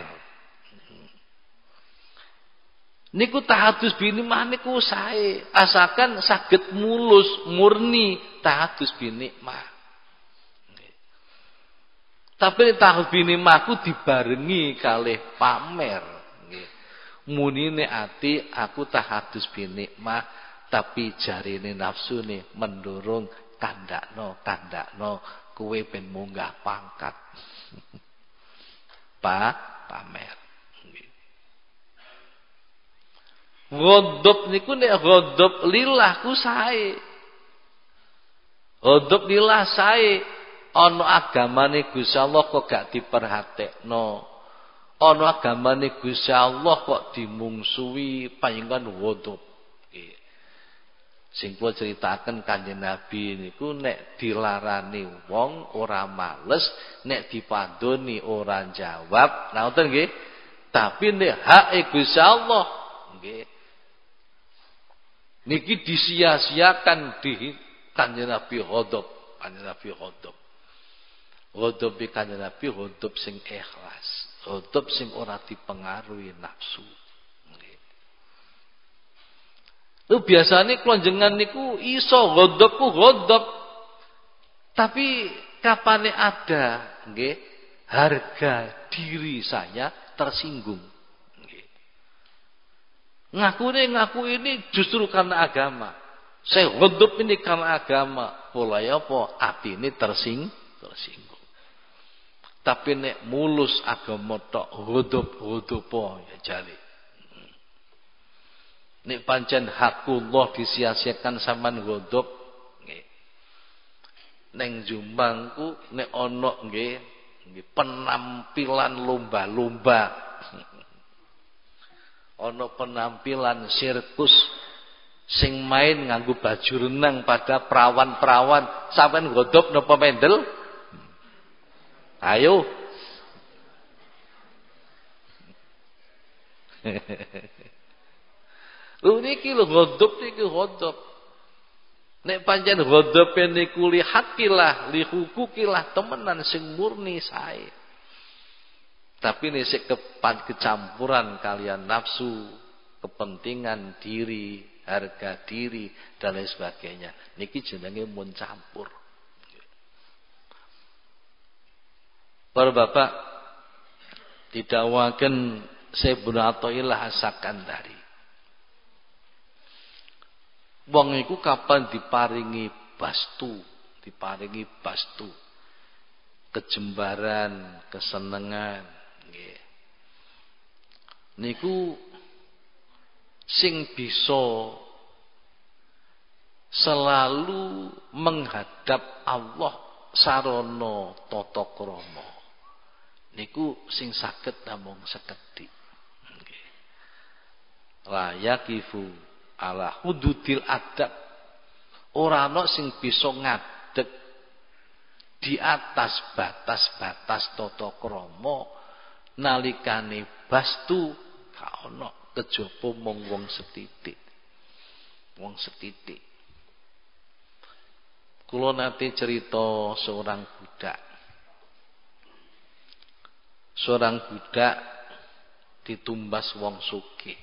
Niku tahadus bin nikmah niku sae, asalkan saged mulus murni tahadus bin nikmah. Tapi tahadus bin nikmah ku dibarengi kalih pamer. Munine ati aku tahadus bin nikmah tapi jarine nafsu nih mendorong kandakno kowe ben munggah pangkat. Pamer. Ghadab niku nek ghadab lillah ku sae. Ghadab lillah sae. Ana agamane Gusti Allah kok gak diperhatekno. Ana agamane Gusti Allah kok dimungsuhi panjenengan ghadab. Sing kula critaken Kanjeng Nabi niku nek dilarani wong ora males, nek dipandoni ora jawab. Nah ngoten nggih. Tapi nek hak Gusti Allah nggih niki disia-siakan di Kanjeng Nabi ghadab. Kanjeng Nabi ghadab. Ghadab Kanjeng Nabi ghadab sing ikhlas. Ghadab sing ora dipengaruhi nafsu. Lu biasanya kelonjengan niku iso ghadab ku ghadab. Tapi kapane ada nggih harga diri saya tersinggung. Nggih. Ngaku ini justru karena agama. Saya ghadab ini karena agama. Pola apa? Atine tersinggung. Tapi nek mulus agama tok ghadab ya jali. Nek pancen hakullah disia-siakan sampean ghadab nggih. Ning Jombangku nek ana nggih penampilan lomba-lomba. Ana penampilan sirkus sing main nganggo baju renang pada perawan-perawan, sampean ghadab napa mendel? Ayo. Lho niki lho ghadab niki ghadab. Nek pancen ghadab niku li hakilah, li hukukilah temenan sing murni sae. Tapi nek sik kecampuran kalian nafsu, kepentingan diri, harga diri dan lain sebagainya, niki jenenge mun campur. Para bapak didakwaken Sayyidina Athaillah As-Sakandari. Wong iku kapan diparingi bastu, kejembaran, kesenengan, nggih. Niku sing bisa selalu menghadap Allah sarana tata krama. Niku sing saged namung sekedhik. Nggih. La yaqifu ala hududil adab, ora ana sing bisa ngadeg di atas batas-batas tata krama nalikane bastu gak ana kejaba mung wong setitik. Kula nate cerita seorang budak ditumbas wong sugih.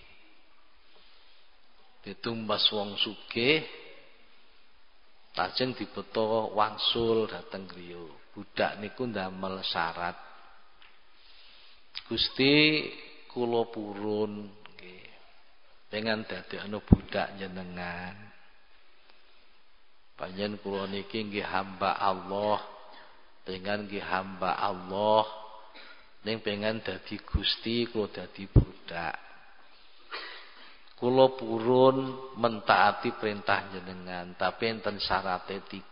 Ditumbas wong sugih, lajeng dibeto wangsul dateng griya. Budak niku ndamel syarat. Gusti kula purun nggih. Pengen dadekno budak jenengan. Panjenengan kula niki nggih hamba Allah. Pengen nggih hamba Allah. Ning pengen dadi Gusti kula dadi budak. Kula purun mentaati perintah jenengan, tapi enten syarate 3.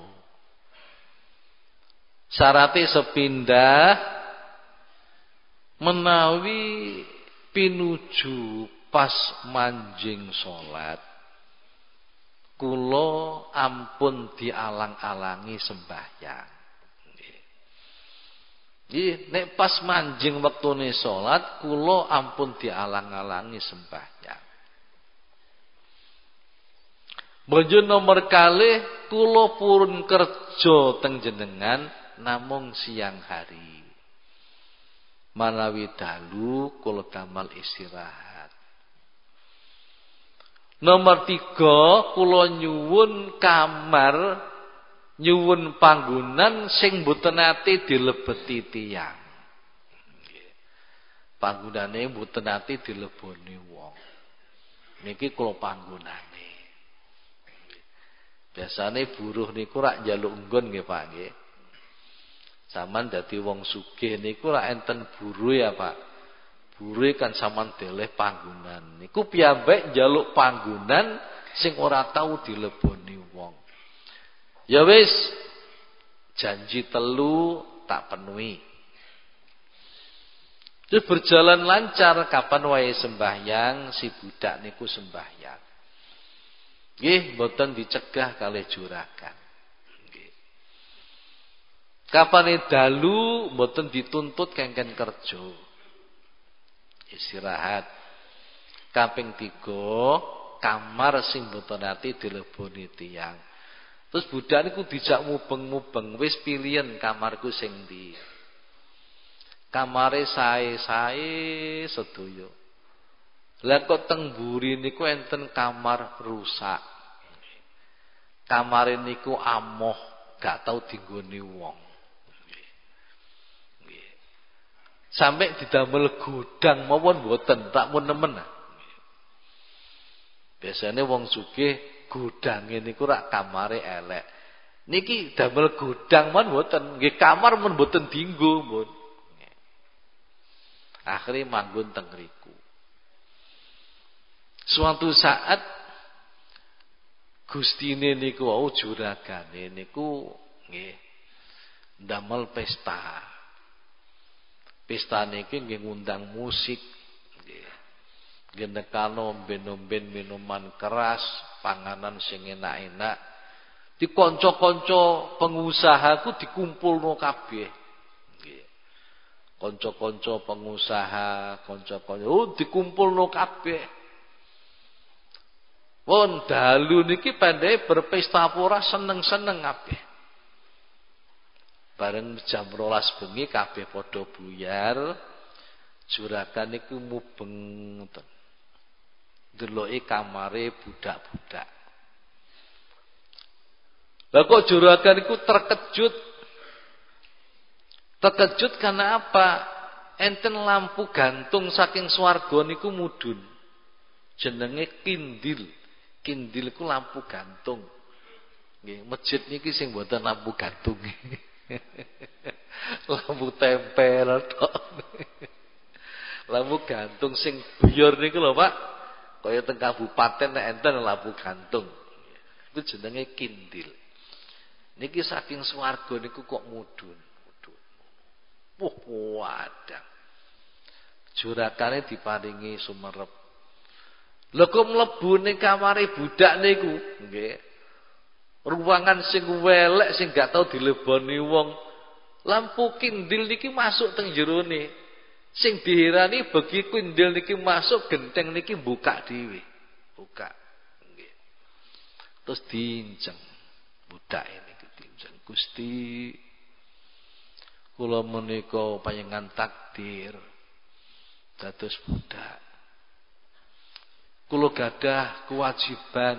Syarate sepindah menawi pinuju pas manjing salat. Kula ampun dialang-alangi sembahyang. Nggih, nek pas manjing wektune salat, kula ampun dialang-alangi sembahyang. Banjur nomor kalih kula purun kerja teng jenengan namung siang hari. Manawi dalu kula damel istirahat. Nomor 3 kula nyuwun kamar, nyuwun panggonan sing mboten nate dilebeti tiyang. Panggonane mboten nate dileboni wong. Niki kula panggonane. Biasane buruh niku rak njaluk nggon nggih Pak nggih. Saman dadi wong sugih niku rak enten buruh ya Pak. Buruh kan saman deleh panggonan. Niku piyambak njaluk panggonan sing ora tau dileboni wong. Ya wis, janji telu tak penuhi. Terus berjalan lancar, kapan wae sembahyang si budak niku sembahyang. Nggih, mboten dicegah kalih juragan. Nggih. Kapane dalu mboten dituntut kengken kerja. Istirahat. Kaping 3, kamar sing mboten ati dileboni tiyang. Terus budak niku dijak mubeng-mubeng, wis pilihan kamarku sing ndi. Kamare sae-sae sedaya. Lah kok teng mburi niku enten kamar rusak. Kamare niku amoh, gak tau dinggoni wong. Nggih. Sampai didamel gudang mawon mboten, tak mun nemen. Biasane wong sugih gudange niku rak kamare elek. Niki damel gudang mon mboten, nggih kamar mun mboten dienggo, mun. Akhirnya manggon teng riku. Suatu saat gustine niku wau juragane niku nggih ndamel pesta. Pesta niki nggih ngundang musik nggih. Nggih nekano omben-omben minuman keras, panganan sing enak-enak. Di kanca-kanca pengusahaku dikumpulno kabeh. Kanca-kanca pengusaha, kanca-kanca dikumpulno kabeh. Wong dalu niki pandai berpesta pura seneng-seneng kabeh. Bareng jam 12 bengi kabeh padha buyar. Juragan niku mubeng ngoten. Deloki kamare budak-budak. Lah kok juragan niku terkejut. Terkejut karena apa? Enten lampu gantung saking swarga niku mudhun. Jenenge kindil. Kindil iku lampu gantung. Nggih, masjid niki sing mboten lampu gantung. Lampu tempel tok. Lampu gantung sing biyor niku lho, Pak. Kaya teng kabupaten nek enten lampu gantung. Itu jenenge kindil. Niki saking swarga niku kok mudhun. Wadah. Jurakane diparingi sumerep. Lha kok mlebu ning kamare budak niku, nggih. Ruangan sing welek sing gak tau dileboni wong. Lampu kindil niki masuk teng jerone. Sing dihirani bagi kindil niki masuk, genteng niki buka dhewe. Buka. Nggih. Terus diinjeng. Budak ini diinjeng. Gusti, kula menika panjenengan takdir dados budak. Kula gadah kewajiban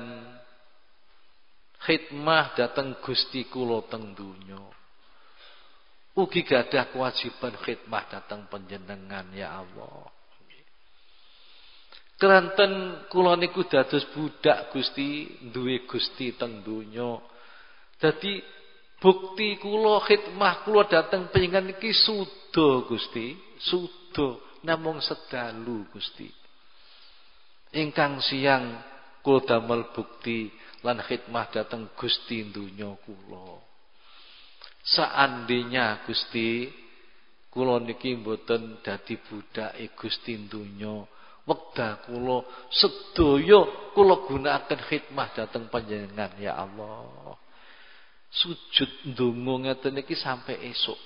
khidmah dhateng Gusti kula teng donya. Ugi gadah kewajiban khidmah dhateng panjenengan ya Allah. Keranten kula niku dados budak Gusti, duwe Gusti teng donya. Dadi bukti kula khidmah kula dhateng panjenengan iki suda Gusti, suda namung sedalu Gusti. Ingkang siang kula damel bukti lan khidmah dhateng Gusti donya kula. Seandainya Gusti kula niki mboten dadi budake Gusti donya, wekdal kula sedaya kula gunakaken khidmah dhateng panjenengan ya Allah. Sujud ndonga ngeten iki sampai esuk.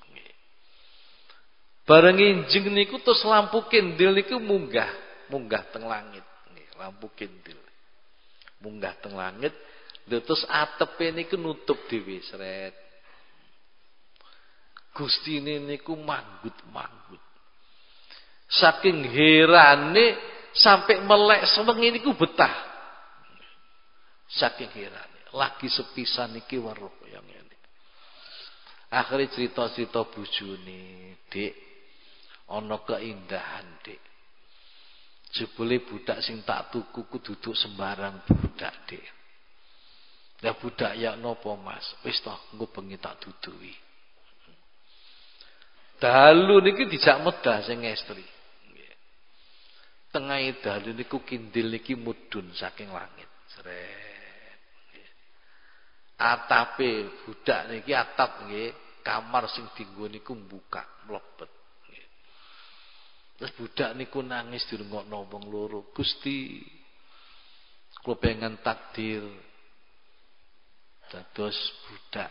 Bareng injing niku terus lampu kindil niku munggah teng langit. Nggih, lampu kindil. Munggah teng langit, terus atepe niku nutup dhewe sret. Gustine niku manggut-manggut. Saking herane sampai melek sewengi niku betah. Saking herane. Lagi sepisan iki weruh kaya ngene. Akhire cerita-cerita bojone, Dik, ana keindahan, Dik. Jebule budak sing tak tuku ku duduk sembarang budak, Dik. Lah budak ya napa Mas? Wis toh engko bengi tak duduhi. Dalu niki dijak medhah sing estri. Tengah dalu niku kindil niki mudhun saking langit. Sret. Atape budak niki atap nggih, kamar sing dienggo niku mbuka mlebet. Terus budak niku nangis dirungokno wong loro. Gusti, kula pengen takdir dados budak.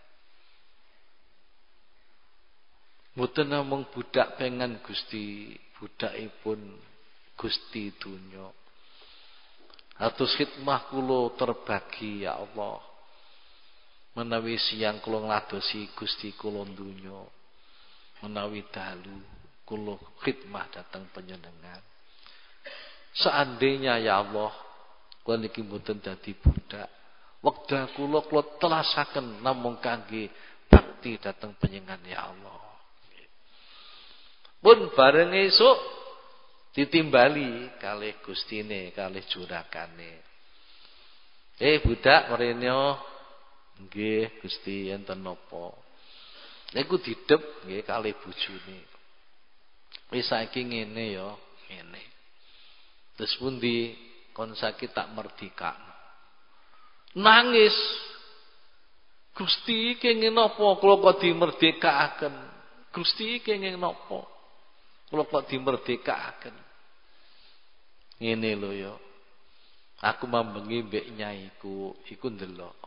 Mboten namung budak pengen Gusti, budakipun Gusti dunya. Atus khidmah kula terbagi ya Allah. Menawi siang kula ngladosi Gusti kula dunya. Menawi dalu kula khidmah datang panjenengan. Seandainya ya Allah, kula niki mboten dadi budak. Wekdal kula telasaken namung kangge bakti datang panjenengan ya Allah. Pun bareng esuk ditimbali kalih gustine, kalih jurakane. Budak mrene nggih Gusti enten napa? Niku didhep nggih kalih bojone. Wis saiki ngene ya, ngene. Terus pundi kon saiki tak merdekakno. Nangis. Gusti kenging napa kula kok dimerdekakaken? Gusti kenging napa? Kula kok dimerdekakaken? Ngene lho ya. Aku mambengi mbek nyaiku iku ndelok.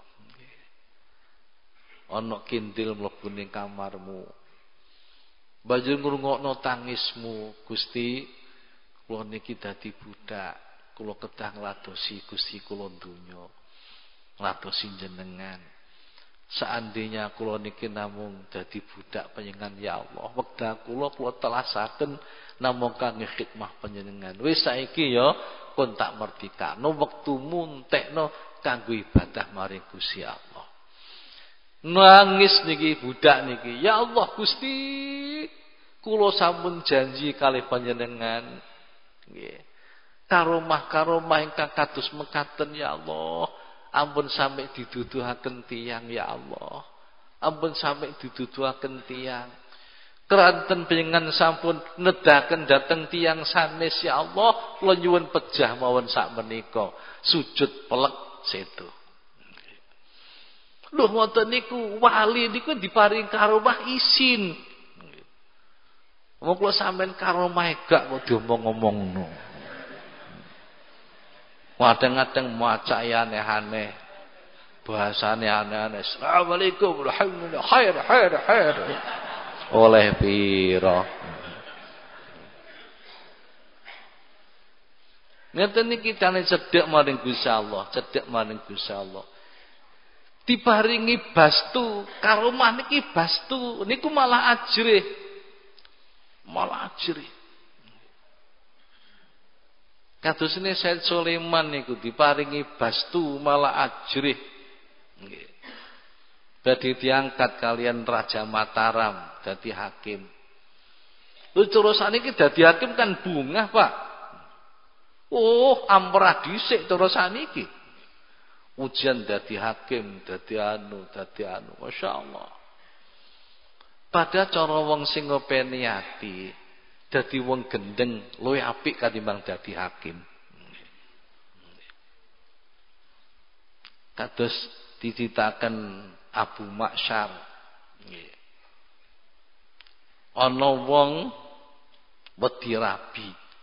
Ana kindil mlebu ning kamarmu. Banjur ngrungokno tangismu, Gusti, kula niki dadi budak, kula kedah ngladosi Gusti kula donya. Ngladosi jenengan. Seandainya kula niki namung dadi budak panjenengan ya Allah, wekdal kula telasaken namung kangge khidmah panjenengan. Wis saiki ya kon tak merdekakno wektumu entekno kanggo ibadah maring Gusti Allah. Nangis niki budak niki, ya Allah Gusti, kula sampun janji kalih panjenengan nggih. Karomah-karomah ingkang kados mekaten ya Allah, ampun sampai diduduhaken tiyang ya Allah. Ampun sampai diduduhaken tiyang. Keranten panjenengan sampun nedahaken dhateng tiyang sanes ya Allah, kula nyuwun pejah mawon sak menika, sujud pelek sedo. Lho ngoten niku wali niku diparing karomah isin. Wong kula sampean karomah gak kok diomong-omongno. Kadang-kadang maca aneh-aneh. Bahasane aneh-aneh. Assalamualaikum warahmatullahi khair. Oleh pira. Ngeten niki cane cedhek maring Gusti Allah, cedhek maring Gusti Allah. Diparingi bastu, karomah niki bastu, niku malah ajrih. Malah ajrih. Kadosne Said Sulaiman niku diparingi bastu malah ajrih. Nggih. Dadi diangkat kalian Raja Mataram dadi hakim. Lho terus saniki dadi hakim kan bungah, Pak. Oh, amprah dhisik terus saniki. Ujian dadi hakim, dadi anu. Masya Allah. Pada cara wong sing ngopeni ati, dadi wong gendeng, luwih apik katimbang dadi hakim. Kados dicitaken Abu Ma'syar. Ana wong wedi rabi.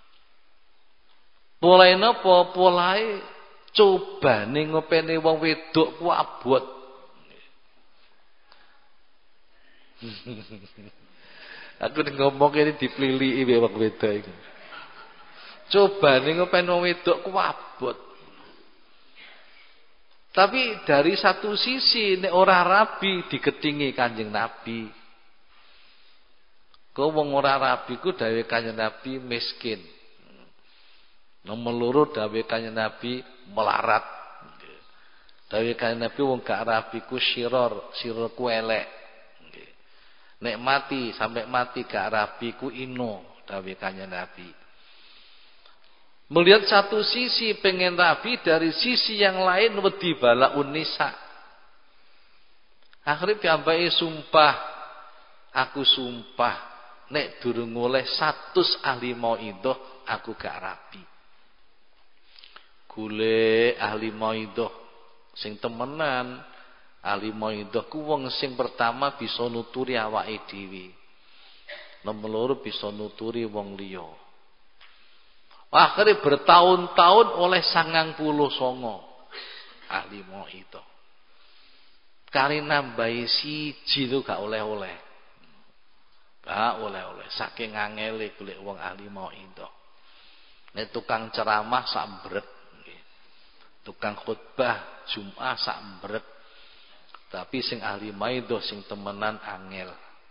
Polahe napa? Polahe cobane ngopeni wong wedok ku abot. Aku ngomong ini dipliliki wong wedok iki. Cobane ngopeni wong wedok ku abot. Tapi dari satu sisi nek ora rabi digedhingi Kanjeng Nabi. Kok wong ora rabi ku dawuh Kanjeng Nabi miskin. Nomor loro dawuh Kanjeng Nabi melarat. Dawuh Kanjeng Nabi wong gak rabi ku siror ku elek. Nek mati sampai mati gak rabi ku ino dawuh Kanjeng Nabi. Melihat satu sisi pengen rabi, dari sisi yang lain wedi bala unisa. Akhirnya diambai sumpah, aku sumpah nek durung oleh 100 ahli mauidhah aku gak rabi. Gule ahli mauidhah sing temenan. Ahli mauidhah ku wong sing pertama bisa nuturi awake dhewe. Nomor loro bisa nuturi wong liya. Akhirnya bertahun-tahun oleh 99 ahli mauidhah. Kali nambahi siji itu gak oleh-oleh. Gak oleh-oleh. Saking angele golek wong ahli mauidhah. Nek tukang ceramah sak mbret. Tukang khutbah Jumat sak mbret. Tapi sing ahli mauidhah sing temenan angel.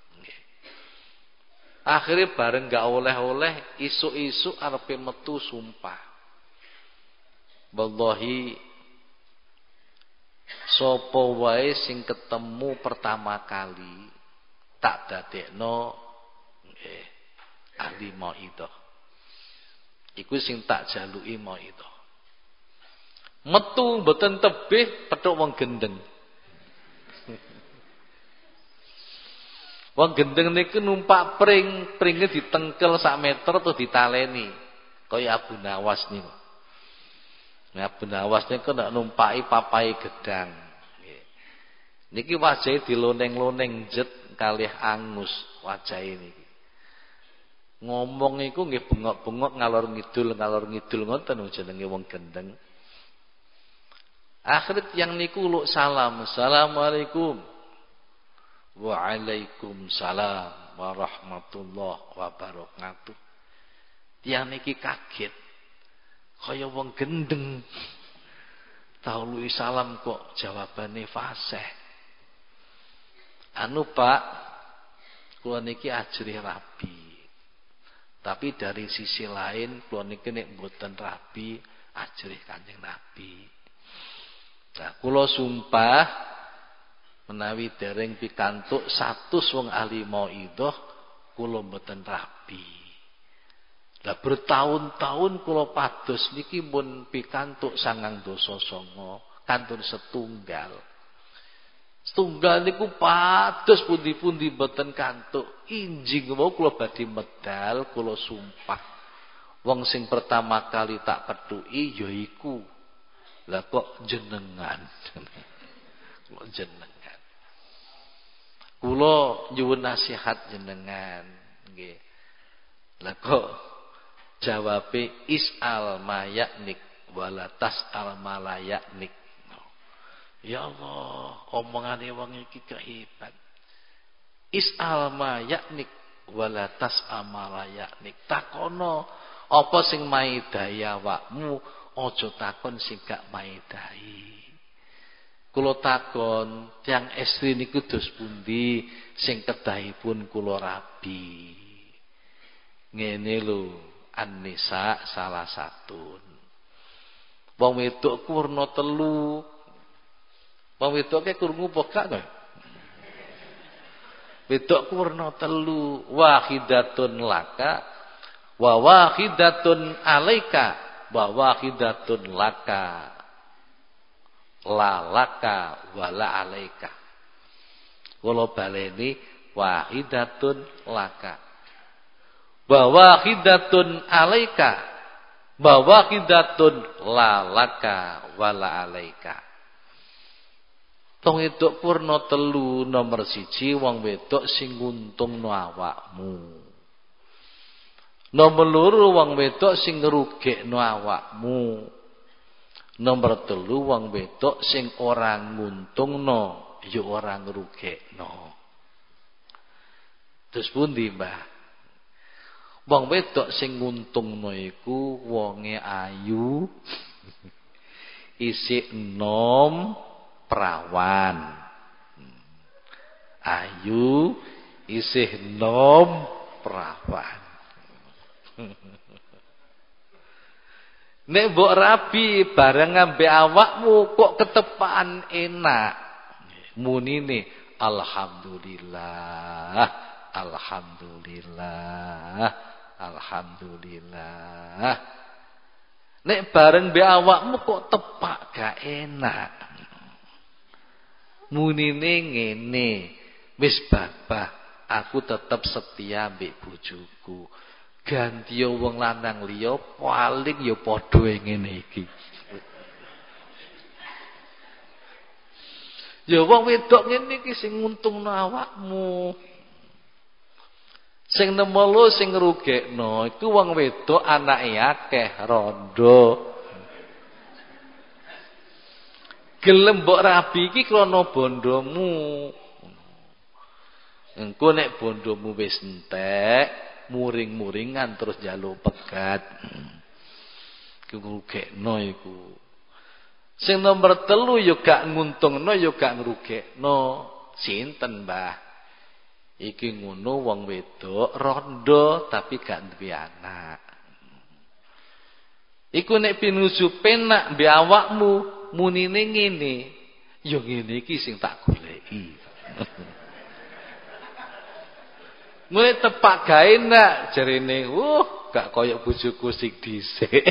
Akhirnya bareng gak oleh-oleh, isuk-isuk arepe metu sumpah. Wallahi sapa wae sing ketemu pertama kali tak dadekno ahli mauidhah. Iku sing tak jaluki mauidhah. Metu mboten tebih petuk wong gendeng. Wong gendeng niku numpak pringe ditengkel sak meter atau ditaleni. Kaya Abu Nawas niku. Nah, Abu Nawas niku nek numpaki papai gedang. Niki wajahe diloneng-loneng jet kalih angus wajahe niki. Ngomong iku nggih bengok-bengok ngalor ngidul ngoten jenenge wong gendeng. Akhirnya yang niku uluk salam. Assalamualaikum. Waalaikumsalam warahmatullahi wabarakatuh. Tiang niki kaget. Kaya wong gendeng. Taului salam kok jawabane fasih. Anu Pak, kula niki ajrih rabi. Tapi dari sisi lain kula niki nek mboten rabi, ajrih Kanjeng Nabi. Nah, kula sumpah menawi dereng pikantuk 100 wong ahli mauidhah kula mboten rabi. Lah bertahun-tahun kula pados niki mun pikantuk 9 dosa songo kantun setunggal. Setunggal niku pados pundi-pundi mboten kantuk. Injing wau kula badhe medal kula sumpah. Wong sing pertama kali tak kethuki ya iku. Lah kok jenengan. Kok jenengan. Kula nyuwun nasihat jenengan nggih. Lah kok jawabe is'al mayaknik wala tas'al malayaknik. Ya Allah, omongane wong iki kehebat. Is'al mayaknik wala tas'al malayaknik. Takono apa sing maidai awakmu, aja takon sing gak maidai. Kula takon, tiyang estri niku dos pundi sing kedahipun kula rabi. Ngene lho, An-Nisa salah satu. Wong wedok kurna 3. Wong wedoke krungu apa gak to? Wedok kurna 3, wahidatun laka, wa wahidatun alaika, wa wahidatun laka. La laka wala alaika. Kula baleni wahidatun laka. Wa wahidatun alaika. Wa wahidatun la laka wala alaika. Tong wedok purna 3 nomor 1 wong wedok sing nguntungno awakmu. Nomor 2 wong wedok sing ngrugekno awakmu. Nomor 3 wong wedok sing ora nguntungno ya ora ngrugekno. Terus pundi, Mbah? Wong wedok sing nguntungno iku wonge ayu, isih enom, perawan. Ayu, isih enom, perawan. Nek mbok rabi bareng ambek awakmu kok ketepaan enak. Munine alhamdulillah, alhamdulillah, alhamdulillah. Nek bareng mbek awakmu kok tepak gak enak. Munine ngene, wis babah, aku tetep setia mbek bojoku. Ganti wong lanang liya paling ya padha ngene iki. Ya wong wedok ngene iki sing nguntungno awakmu. Sing nemolo sing ngrugekno iku wong wedok anake akeh rondo. Gelem mbok rabi iki krana bondomu. Engko nek bondomu wis entek, muring-muringan terus njaluk pegat. Iku ngrugekno iku. Sing nomor 3 ya gak nguntungno ya gak ngrugekno. Sinten, Mbah? Iki ngono wong wedok rondo tapi gak duwe anak. Iku nek pinuju penak mbek awakmu munine ngene, ya ngene iki sing tak goleki. Mulai tepak gawe nak jarene, gak koyok bojoku sing dhisik.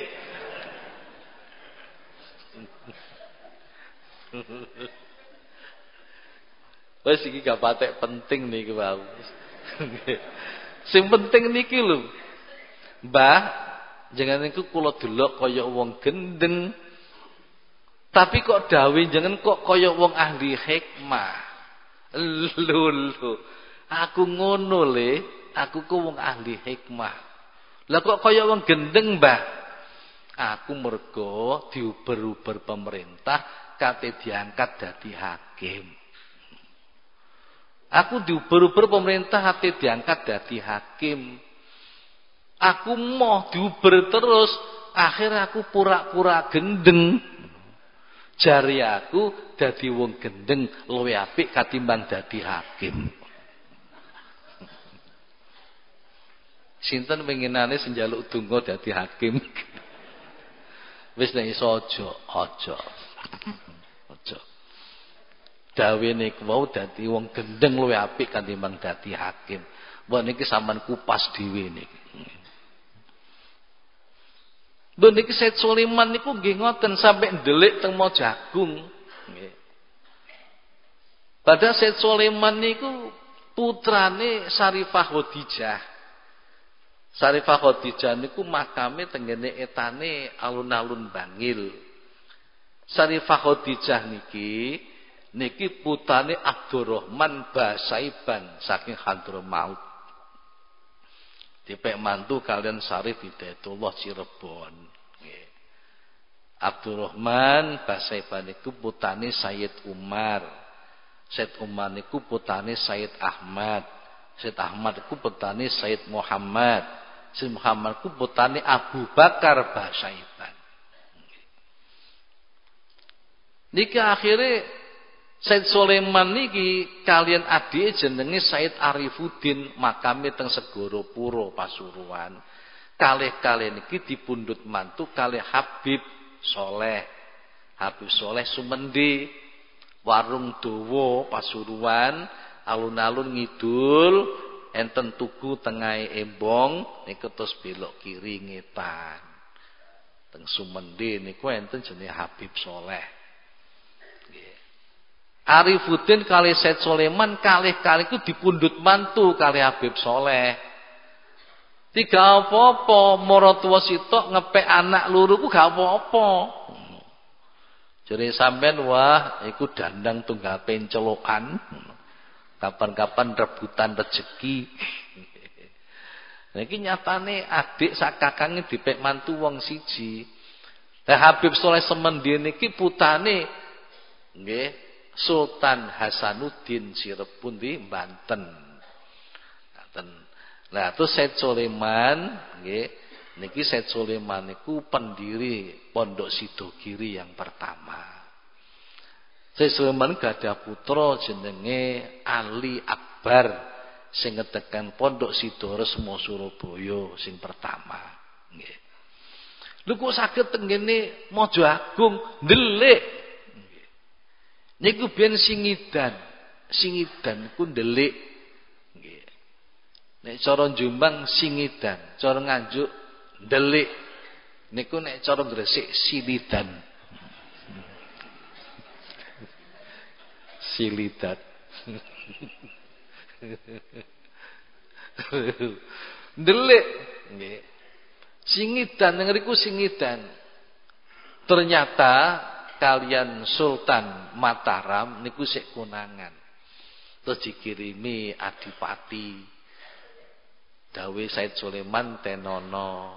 Wes iki gak patek penting niki wae. Sing penting niki lho. Mbah, jangan niku kula delok kaya wong gendeng. Tapi kok dawe jangan kok kaya wong ahli hikmah. Lho. Aku ngono le, aku ku wong ahli hikmah. Lah kok kaya wong gendeng, Mbah? Aku mergo diuber-uber pemerintah kate diangkat dadi hakim. Aku diuber-uber pemerintah hati diangkat dadi hakim. Aku mau diuber terus, akhir aku pura-pura gendeng. Jari aku dadi wong gendeng luwih apik katimbang dadi hakim. Sinten pengenane senjaluk donga dadi hakim. Wis nek iso aja. Dawe niku wau dadi wong gendeng luwih apik katimbang dadi hakim. Mbok niki sampean kupas dhewe niki. Mbok niki Said Sulaiman niku nggih ngoten sampai ndelik teng Mojagung. Nggih. Padahal Said Sulaiman niku putrane Sarifah Khadijah. Sarifah Khadijah niku makame tengene etane alun-alun Bangil. Sarifah Khadijah niki putane Abdurrahman Basaiban saking Hadramaut. Dipek mantu kalian Sarif Hidayatullah Cirebon. Nggih. Abdurrahman Basaiban niku putane Sayyid Umar. Sayyid Umar niku putane Sayyid Ahmad. Sayyid Ahmad niku putane Sayyid Muhammad. Sayyid Muhammad niku putane Abu Bakar Basaiban. Niki akhirnya Said Sulaiman niki kalian adik jenenge Said Arifuddin makame teng Segoro Puro Pasuruan. Kalih-kalih niki dipundhut mantu kalih Habib Soleh. Habib Soleh Sumende, Warung Dawa Pasuruan, alun-alun ngidul enten tugu tengahe Embong niku terus belok kiri ngetan. Teng Sumende niku enten jenenge Habib Soleh. Arifuddin kali Said Sulaiman kalih-kalih ku dipundhut mantu kali Habib Soleh. Tiga apa-apa, maratuwa sitok ngepek anak loro ku gak apa-apa. Jadi sampean wah iku dandang tunggal pencelokan. Kapan-kapan rebutan rezeki. Nah iki nyatane adik sak kakange dipek mantu wong siji. Lah Habib Soleh Semendien iki putane nggih Sultan Hasanuddin Cirebon di Banten. Nah, terus Said Sulaiman nggih niki Said Sulaiman niku pendiri Pondok Sidogiri yang pertama. Said Sulaiman gadah putra jenenge Ali Akbar sing ngedekan Pondok Sidoresmo Surabaya sing pertama. Nggih. Lho kok saged tengene Mojoagung ndelik. Niku biyen singidan ku ndelik. Nggih. Nek cara Jombang singidan, cara Nganjuk ndelik. Niku nek cara Gresik silidan. Silidan. Ndelik nggih. Singidan ngriku singidan. Ternyata kalian Sultan Mataram niku sik konangan. Terus dikirimi adipati. Dawe Said Sulaiman tenono,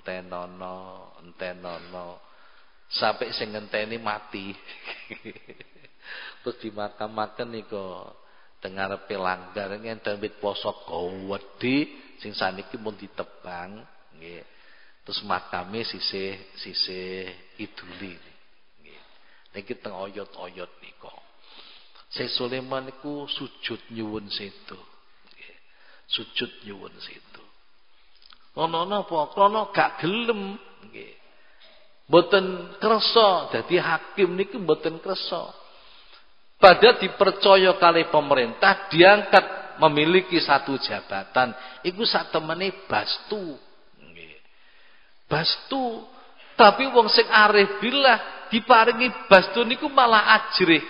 entenono. Sampai sing ngenteni mati. Terus dimakam-makam niku teng ngarepe langgar ngenten wit poso gawedhe sing saniki pun ditebang nggih. Terus makame sisih iduli nggih. Niki teng oyot-oyot nika. Syekh Sulaiman niku sujud nyuwun sedo. Nggih. Sujud nyuwun sedo. Ana napa? Krana gak gelem nggih. Mboten kersa dadi hakim niki mboten kersa. Pada dipercaya kali pemerintah diangkat memiliki satu jabatan. Iku satemene bastu. Nggih. Bastu. Tapi wong sing arif billah diparingi bastu niku malah ajrih.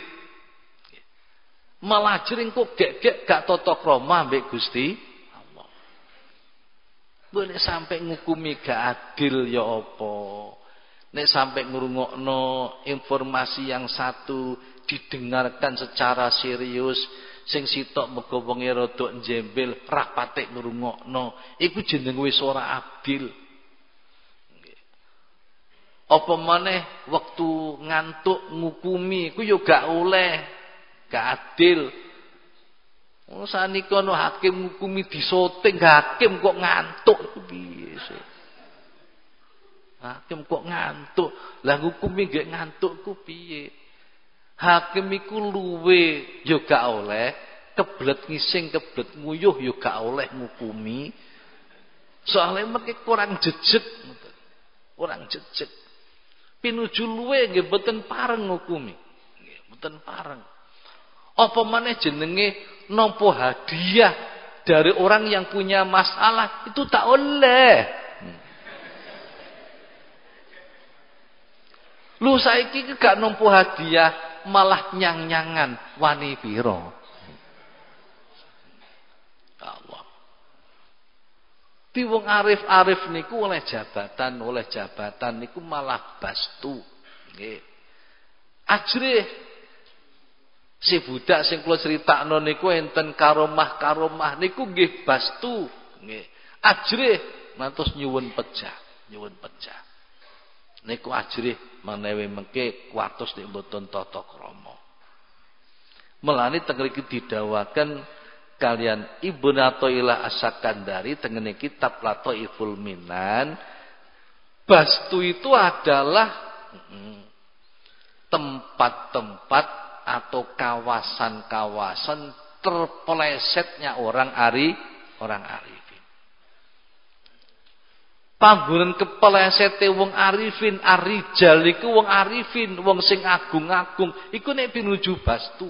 Malah ajrih kok gek-gek gak tata krama mbek Gusti Allah. Boleh sampai ngukumi gak adil ya apa? Nek sampai ngrungokno informasi yang satu didengarkan secara serius, sing sitok mergo wonge rada njembel ra patek ngrungokno, iku jeneng wis ora adil. Apa maneh wektu ngantuk ngukumi iku yo gak oleh, gak adil. Oh sanika no hakim ngukumi disoting, hakim kok ngantuk iku piye sih? Hakim kok ngantuk. Lah ngukumi nggih ngantuk ku piye? Hakim iku luwe ya gak oleh, keblet ngising keblet nguyuh ya gak oleh ngukumi. Soale mereka kurang jejeg, kurang jejeg. Pinuju luwe nggih mboten pareng ngukumi. Nggih, mboten pareng. Apa maneh jenenge nampa hadiah dari orang yang punya masalah itu tak oleh. Lu saiki gak nampa hadiah malah nyang-nyangan wani pira. Allah. Di wong arif-arif niku oleh jabatan niku malah bastu. Nggih. Ajrih si budak sing kula critakno niku enten karomah niku nggih bastu. Nggih. Ajrih ngantos nyuwun pejah. Niku ajrih menewi mengke kuatos nek mboten tata krama. Melani teng mriki didawaken kalian Ibnu Athaillah As-Sakandari tengene kitab Lataiful Minan. Bastu itu adalah tempat-tempat atau kawasan-kawasan terpelesetnya orang arifin. Panggonan kepelesete wong arifin, arijal iku wong arifin, wong sing agung-agung, iku nek pinuju bastu.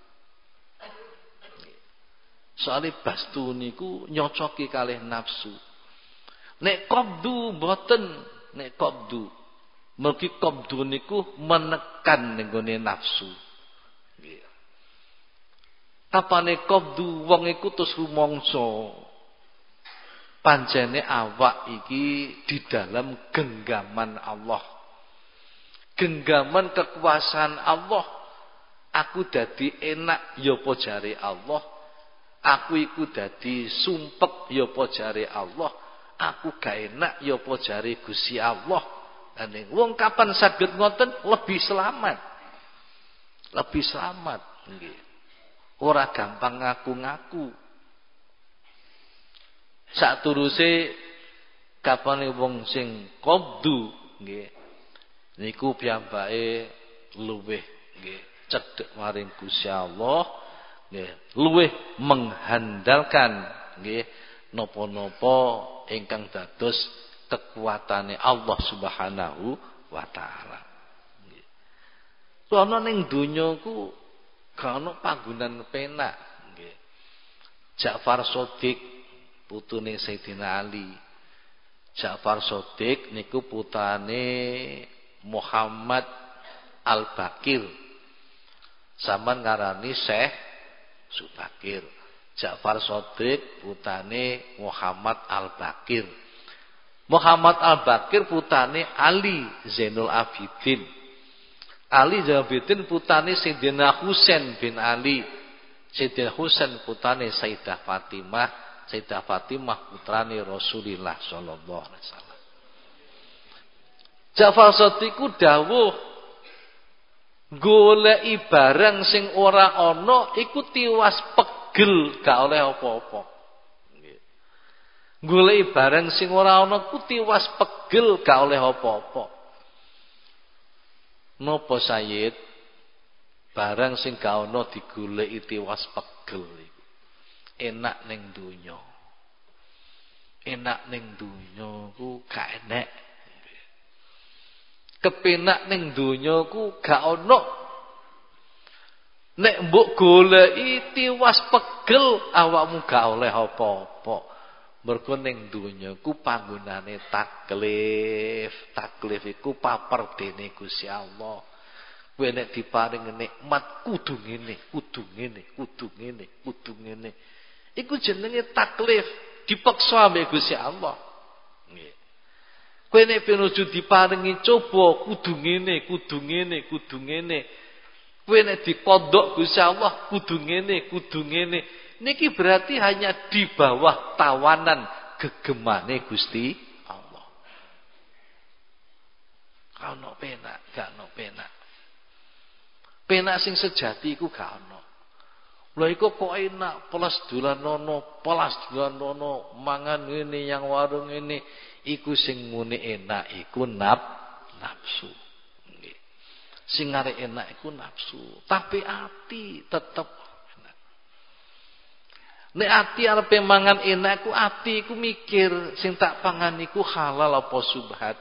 Soale bastu niku nyocoki kalih nafsu. Nek qabdu mboten, nek qabdu. Mergi qabdu niku menekan ning gone nafsu. Nggih. Kapane qabdu wong iku terus rumangsa pancene awak iki di dalam genggaman Allah. Genggaman kekuasaan Allah. Aku dadi enak ya apa jare Allah. Aku iku dadi sumpek ya apa jare Allah. Aku gak enak ya apa jare Gusti Allah. Ning wong kapan saged ngoten lebih selamat. Lebih selamat nggih. Ora gampang ngaku-ngaku. Saturuse kapane wong sing qabdu nggih niku piyambake luweh nggih cedhek maring Gusti Allah nggih luweh menghandalkan nggih napa-napa ingkang dados kekuatane Allah Subhanahu wa taala nggih. Sono ning donya ku gak ana panggonan penak nggih. Ja'far Shadiq putune Sayyidina Ali Ja'far Shadiq niku putane Muhammad Al-Bakir. Zaman ngarani Syekh Subakir. Ja'far Shadiq putane Muhammad Al-Bakir. Muhammad Al-Bakir putane Ali Zainul Abidin. Ali Zainul Abidin putane Sayyidina Husain bin Ali. Sayyidina Husain putane Sayyidah Fatimah. Sayyidah Fatimah putrane Rasulullah sallallahu alaihi wasallam. Ja'far Shadiq ku dawuh goleki barang sing ora ana iku tiwas pegel gak oleh apa-apa. Goleki barang sing ora ana ku tiwas pegel gak oleh apa-apa. Napa Sayyid? Barang sing gak ana digoleki tiwas pegel iku. Enak ning donya. Enak ning donya ku gak enek. Kepenak ning donya ku gak ana. Nek mbok goleki tiwas pegel awakmu gak oleh apa-apa. Mergo ning donya ku panggonane taklif. Taklif iku paperdene Gusti Allah. Kowe nek diparing nikmat kudu ngene, kudu ngene, kudu ngene, kudu ngene. Iku jenenge taklif, dipaksa ambek Gusti Allah. Nggih. Kowe nek pinuju diparingi coba kudu ngene, kudu ngene, kudu ngene. Kowe nek dikodhok Gusti Allah kudu ngene, kudu ngene. Niki berarti hanya di bawah tawanan gegemane Gusti Allah. Kalau penak, gak ono penak. Penak sing sejati iku gak ono. Lha iku kok enak, pelas dolanono, mangan ngene yang warung ini, iku sing muni enak iku nafsu. Nggih. Sing arek enak iku nafsu, tapi ati tetep. Nek ati arepe mangan enak ku ati ku mikir sing tak pangan iku halal apa subhat.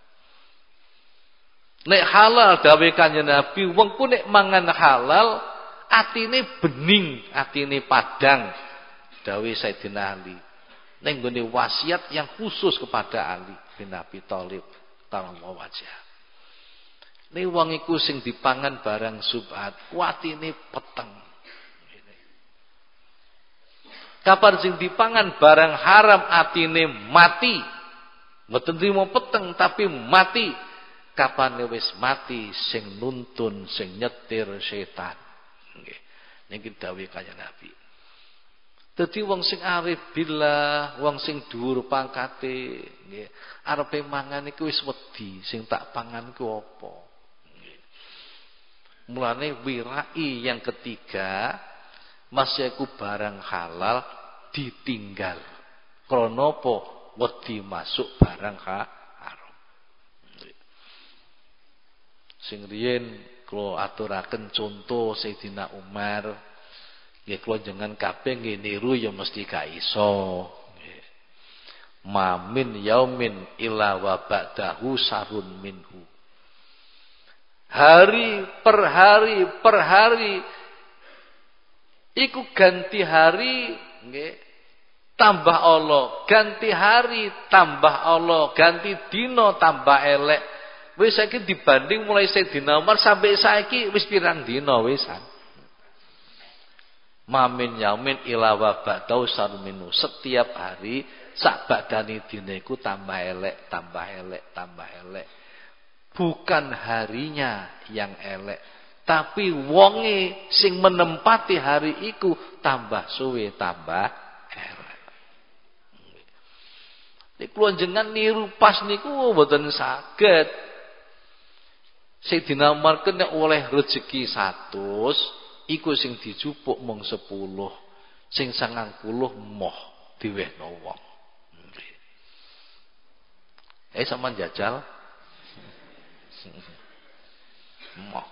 Nek halal dawuh Kanjeng Nabi, wong ku nek mangan halal atine bening, atine padang. Dawuh Sayyidina Ali. Ning nggone wasiat yang khusus kepada Ali bin Abi Thalib karramallahu wajhah. Nek wong iku sing dipangan barang subhat, ku atine peteng. Kapan sing dipangan barang haram atine mati. Mboten trimo peteng tapi mati. Kapan wis mati sing nuntun, sing nyetir setan. Nggih. Niki dawuh Kanjeng Nabi. Dadi wong sing arif billah, wong sing dhuwur pangkate, nggih, arepe mangan iku wis wedi, sing tak pangan ku apa. Nggih. Mulane wirai yang ketiga masih aku barang halal ditinggal. Krana apa? Wedi masuk barang haram. Sing riyen kula aturaken contoh Sayyidina Umar. Nggih kula jenengan kabeh nggih niru ya mesti gak iso. Nggih. Mamin yaumin illa wa ba'dahu sarun minhu. Hari per hari iku ganti hari nggih tambah Allah, ganti hari tambah Allah, ganti dina tambah elek. Wis saiki dibanding mulai Sayyidina Umar sampai saiki wis pirang dina wisan. Mamin yaumin ila wa ba'dau sarminu. Setiap hari sak badani dina iku tambah elek, tambah elek, tambah elek. Bukan harinya yang elek, tapi wonge sing menempati hari iku tambah suwe tambah elek. Nek kula jenengan niru pas niku mboten saged. Sayyidina Umar nek oleh rezeki 100, iku sing dijupuk mung 10, sing 90 moh diwehno wong. Sampeyan jajal. Moh.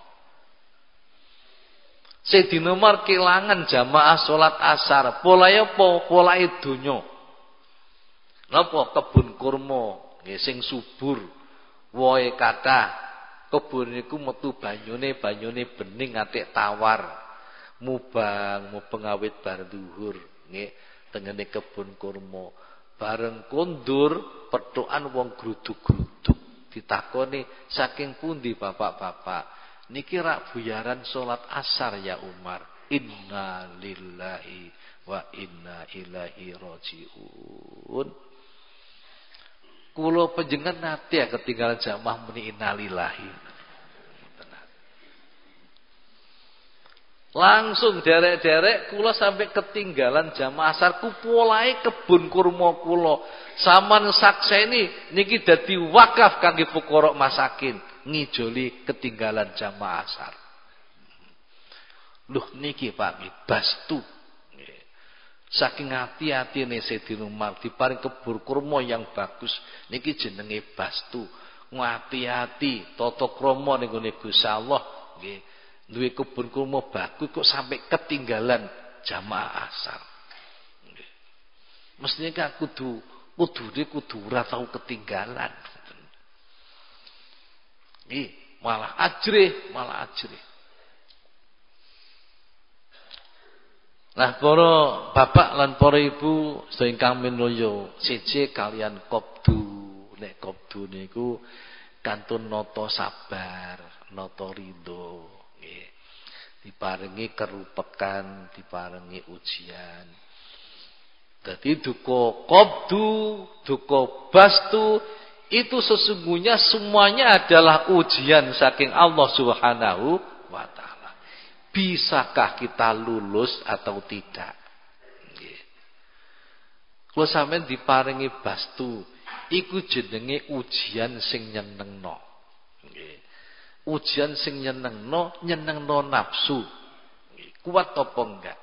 Sayyidina Umar kelangan jamaah salat asar. Polahe apa? Polahe donya. Napa? Kebun kurma, nggih sing subur, wohe kathah. Kebun niku metu banyune bening atik tawar. Mubang awit bar dhuwur, nggih tengene kebun kurma. Bareng kondur petukan wong gruduk-gruduk. Ditakoni saking pundi bapak-bapak? Niki rak buyaran salat asar ya Umar. Inna lillahi wa inna ilaihi rajiun. Kula panjenengan nate ketinggalan jamaah muni innalillahi. Langsung derek-derek kula sampai ketinggalan jamaah asar ku polahe kebun kurma kula. Saman sakseni niki dadi wakaf kangge fuqara masakin, ngijoli ketinggalan jamaah asar. Loh niki Pak nggih bastu. Saking hati-hatine Sayyidina Umar diparing kebun kurma yang bagus niki jenenge bastu. Ngati-hati tata krama ning gone Gusti Allah nggih. Duwe kebun kurma bagus kok sampai ketinggalan jamaah asar. Nggih. Mestine kan kudu ora tau ketinggalan. Nggih, malah ajrih. Nah, para bapak lan para ibu ingkang minulya, siji kalian qabdu. Nek qabdu niku kantun nata sabar, nata ridho. Diparingi kerupekan, diparingi ujian. Jadi duka qabdu, duka bastu itu sesungguhnya semuanya adalah ujian saking Allah Subhanahu wa taala. Bisakah kita lulus atau tidak? Kalau sampeyan diparingi bastu, iku jenenge ujian sing nyenengno. Nggih. Ujian sing nyenengno nafsu. Kuat apa enggak?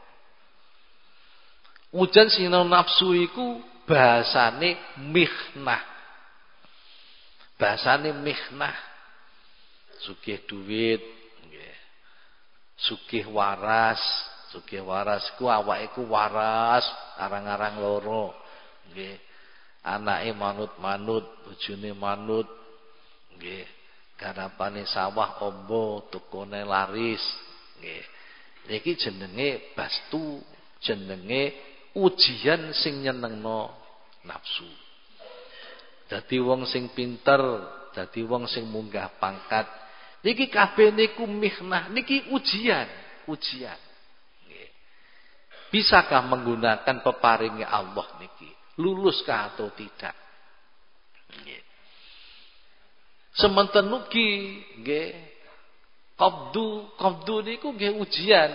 Ujian sing nyenengno nafsu iku bahasane mihnah. Bahasane mihnah. Sugih duit, nggih. Sugih waras ku awake ku waras, arang-arang loro. Nggih. Anake manut-manut, bojone manut. Nggih. Garapane sawah ombo, tukone laris. Nggih. Niki jenenge bastu, jenenge ujian sing nyenengno nafsu. Dadi wong sing pinter, dadi wong sing munggah pangkat. Niki kabeh niku mihnah, niki ujian. Nggih. Bisakah menggunakan peparinge Allah niki? Luluskah atau tidak? Nggih. Semanten ugi nggih qabdu niku nggih ujian.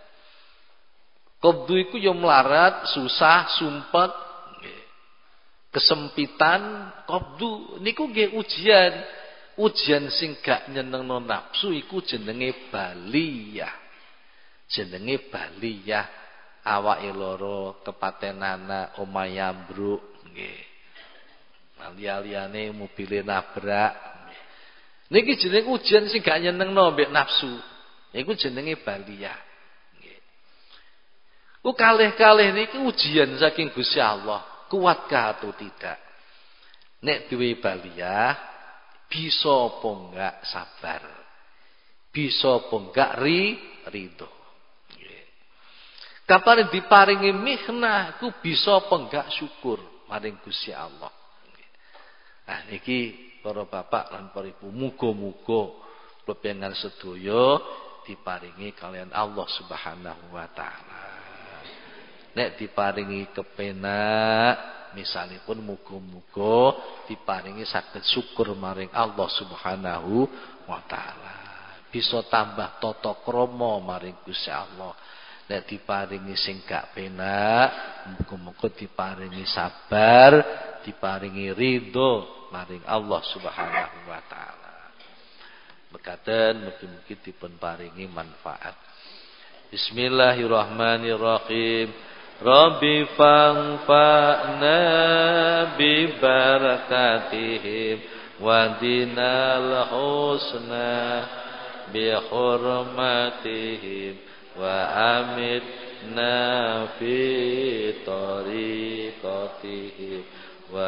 Qabdu iku ya melarat, susah, sumpet, nggih. Kesempitan, qabdu niku nggih ujian. Ujian sing gak nyenengno nafsu iku jenenge baliyah. Jenenge baliyah. Awake lara, kepatenana, omahe ambruk, nggih. Liyane mobile nabrak. Niki jenenge ujian sing gak nyenengno mbek nafsu. Niku jenenge baliyah. Nggih. Ku kalih-kalih niki ujian saking Gusti Allah. Kuatkah atau tidak? Nek duwe baliyah, bisa apa enggak sabar? Bisa apa enggak ridho? Nggih. Kapan diparingi mihnah, ku bisa apa enggak syukur maring Gusti Allah. Nggih. Nah niki para bapak lan para ibu, muga-muga pepengan sedaya diparingi kalian Allah Subhanahu wa taala. Nek diparingi kepenak, misalipun muga-muga diparingi saged syukur maring Allah Subhanahu wa taala. Bisa tambah tata krama maring Gusti Allah. Nek diparingi sing gak penak, muga-muga diparingi sabar, diparingi ridho maring Allah Subhanahu wa taala. Mekaten mugi-mugi dipun paringi manfaat. Bismillahirrahmanirrahim. Rabbi fa'na bi barakatihim wa dinal husna bi hurmatihim wa amitna fi tariqatihim wa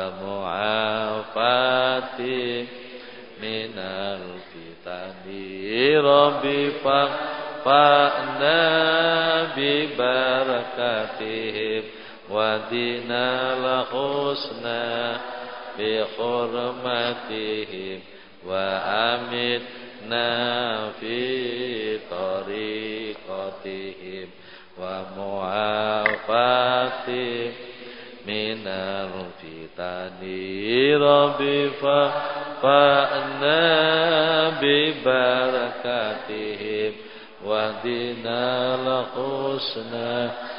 mu'afati minal fitani rabbi fa'na bi barakatihim ودنا الحسنى بحرمتهم وأمتنا في طريقتهم ومعافاتهم من الفتن ربي فأنا ببركاتهم ودنا الحسنى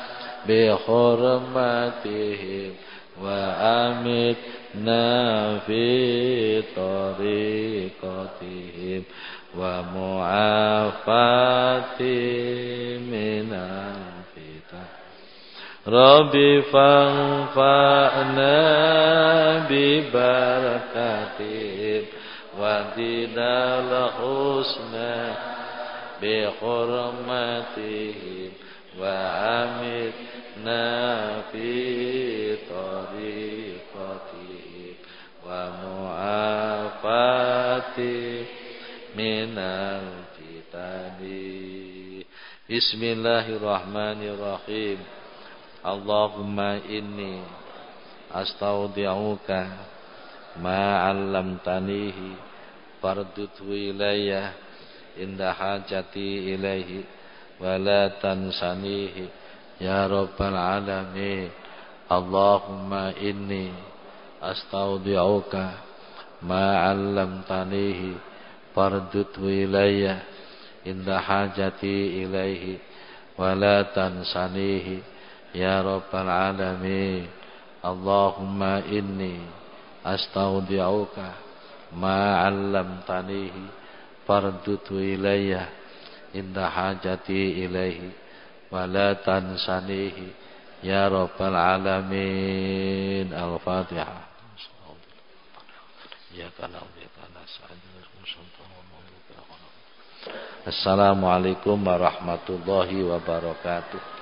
بحرمتهم وأمتنا في طريقتهم ومعافاتهم من الفتن ربي فانفعنا ببركاتهم ودنا الحسنى بحرمتهم وأمتنا في طريقتهم ومعافاتهم من الفتن بسم الله الرحمن الرحيم اللهم إني أستودعك ما علمتنيه فردده إلي عند حاجتي إليه ولا تنسنيه يا رب العالمين اللهم إني أستودعك ما علمتنيه فردده إلي عند حاجتي إليه ولا تنسنيه يا رب العالمين اللهم إني أستودعك ما علمتنيه فردده إلي عند حاجتي إليه ولا تنسنيه يا رب العالمين الفاتحة Assalamualaikum warahmatullahi wabarakatuh.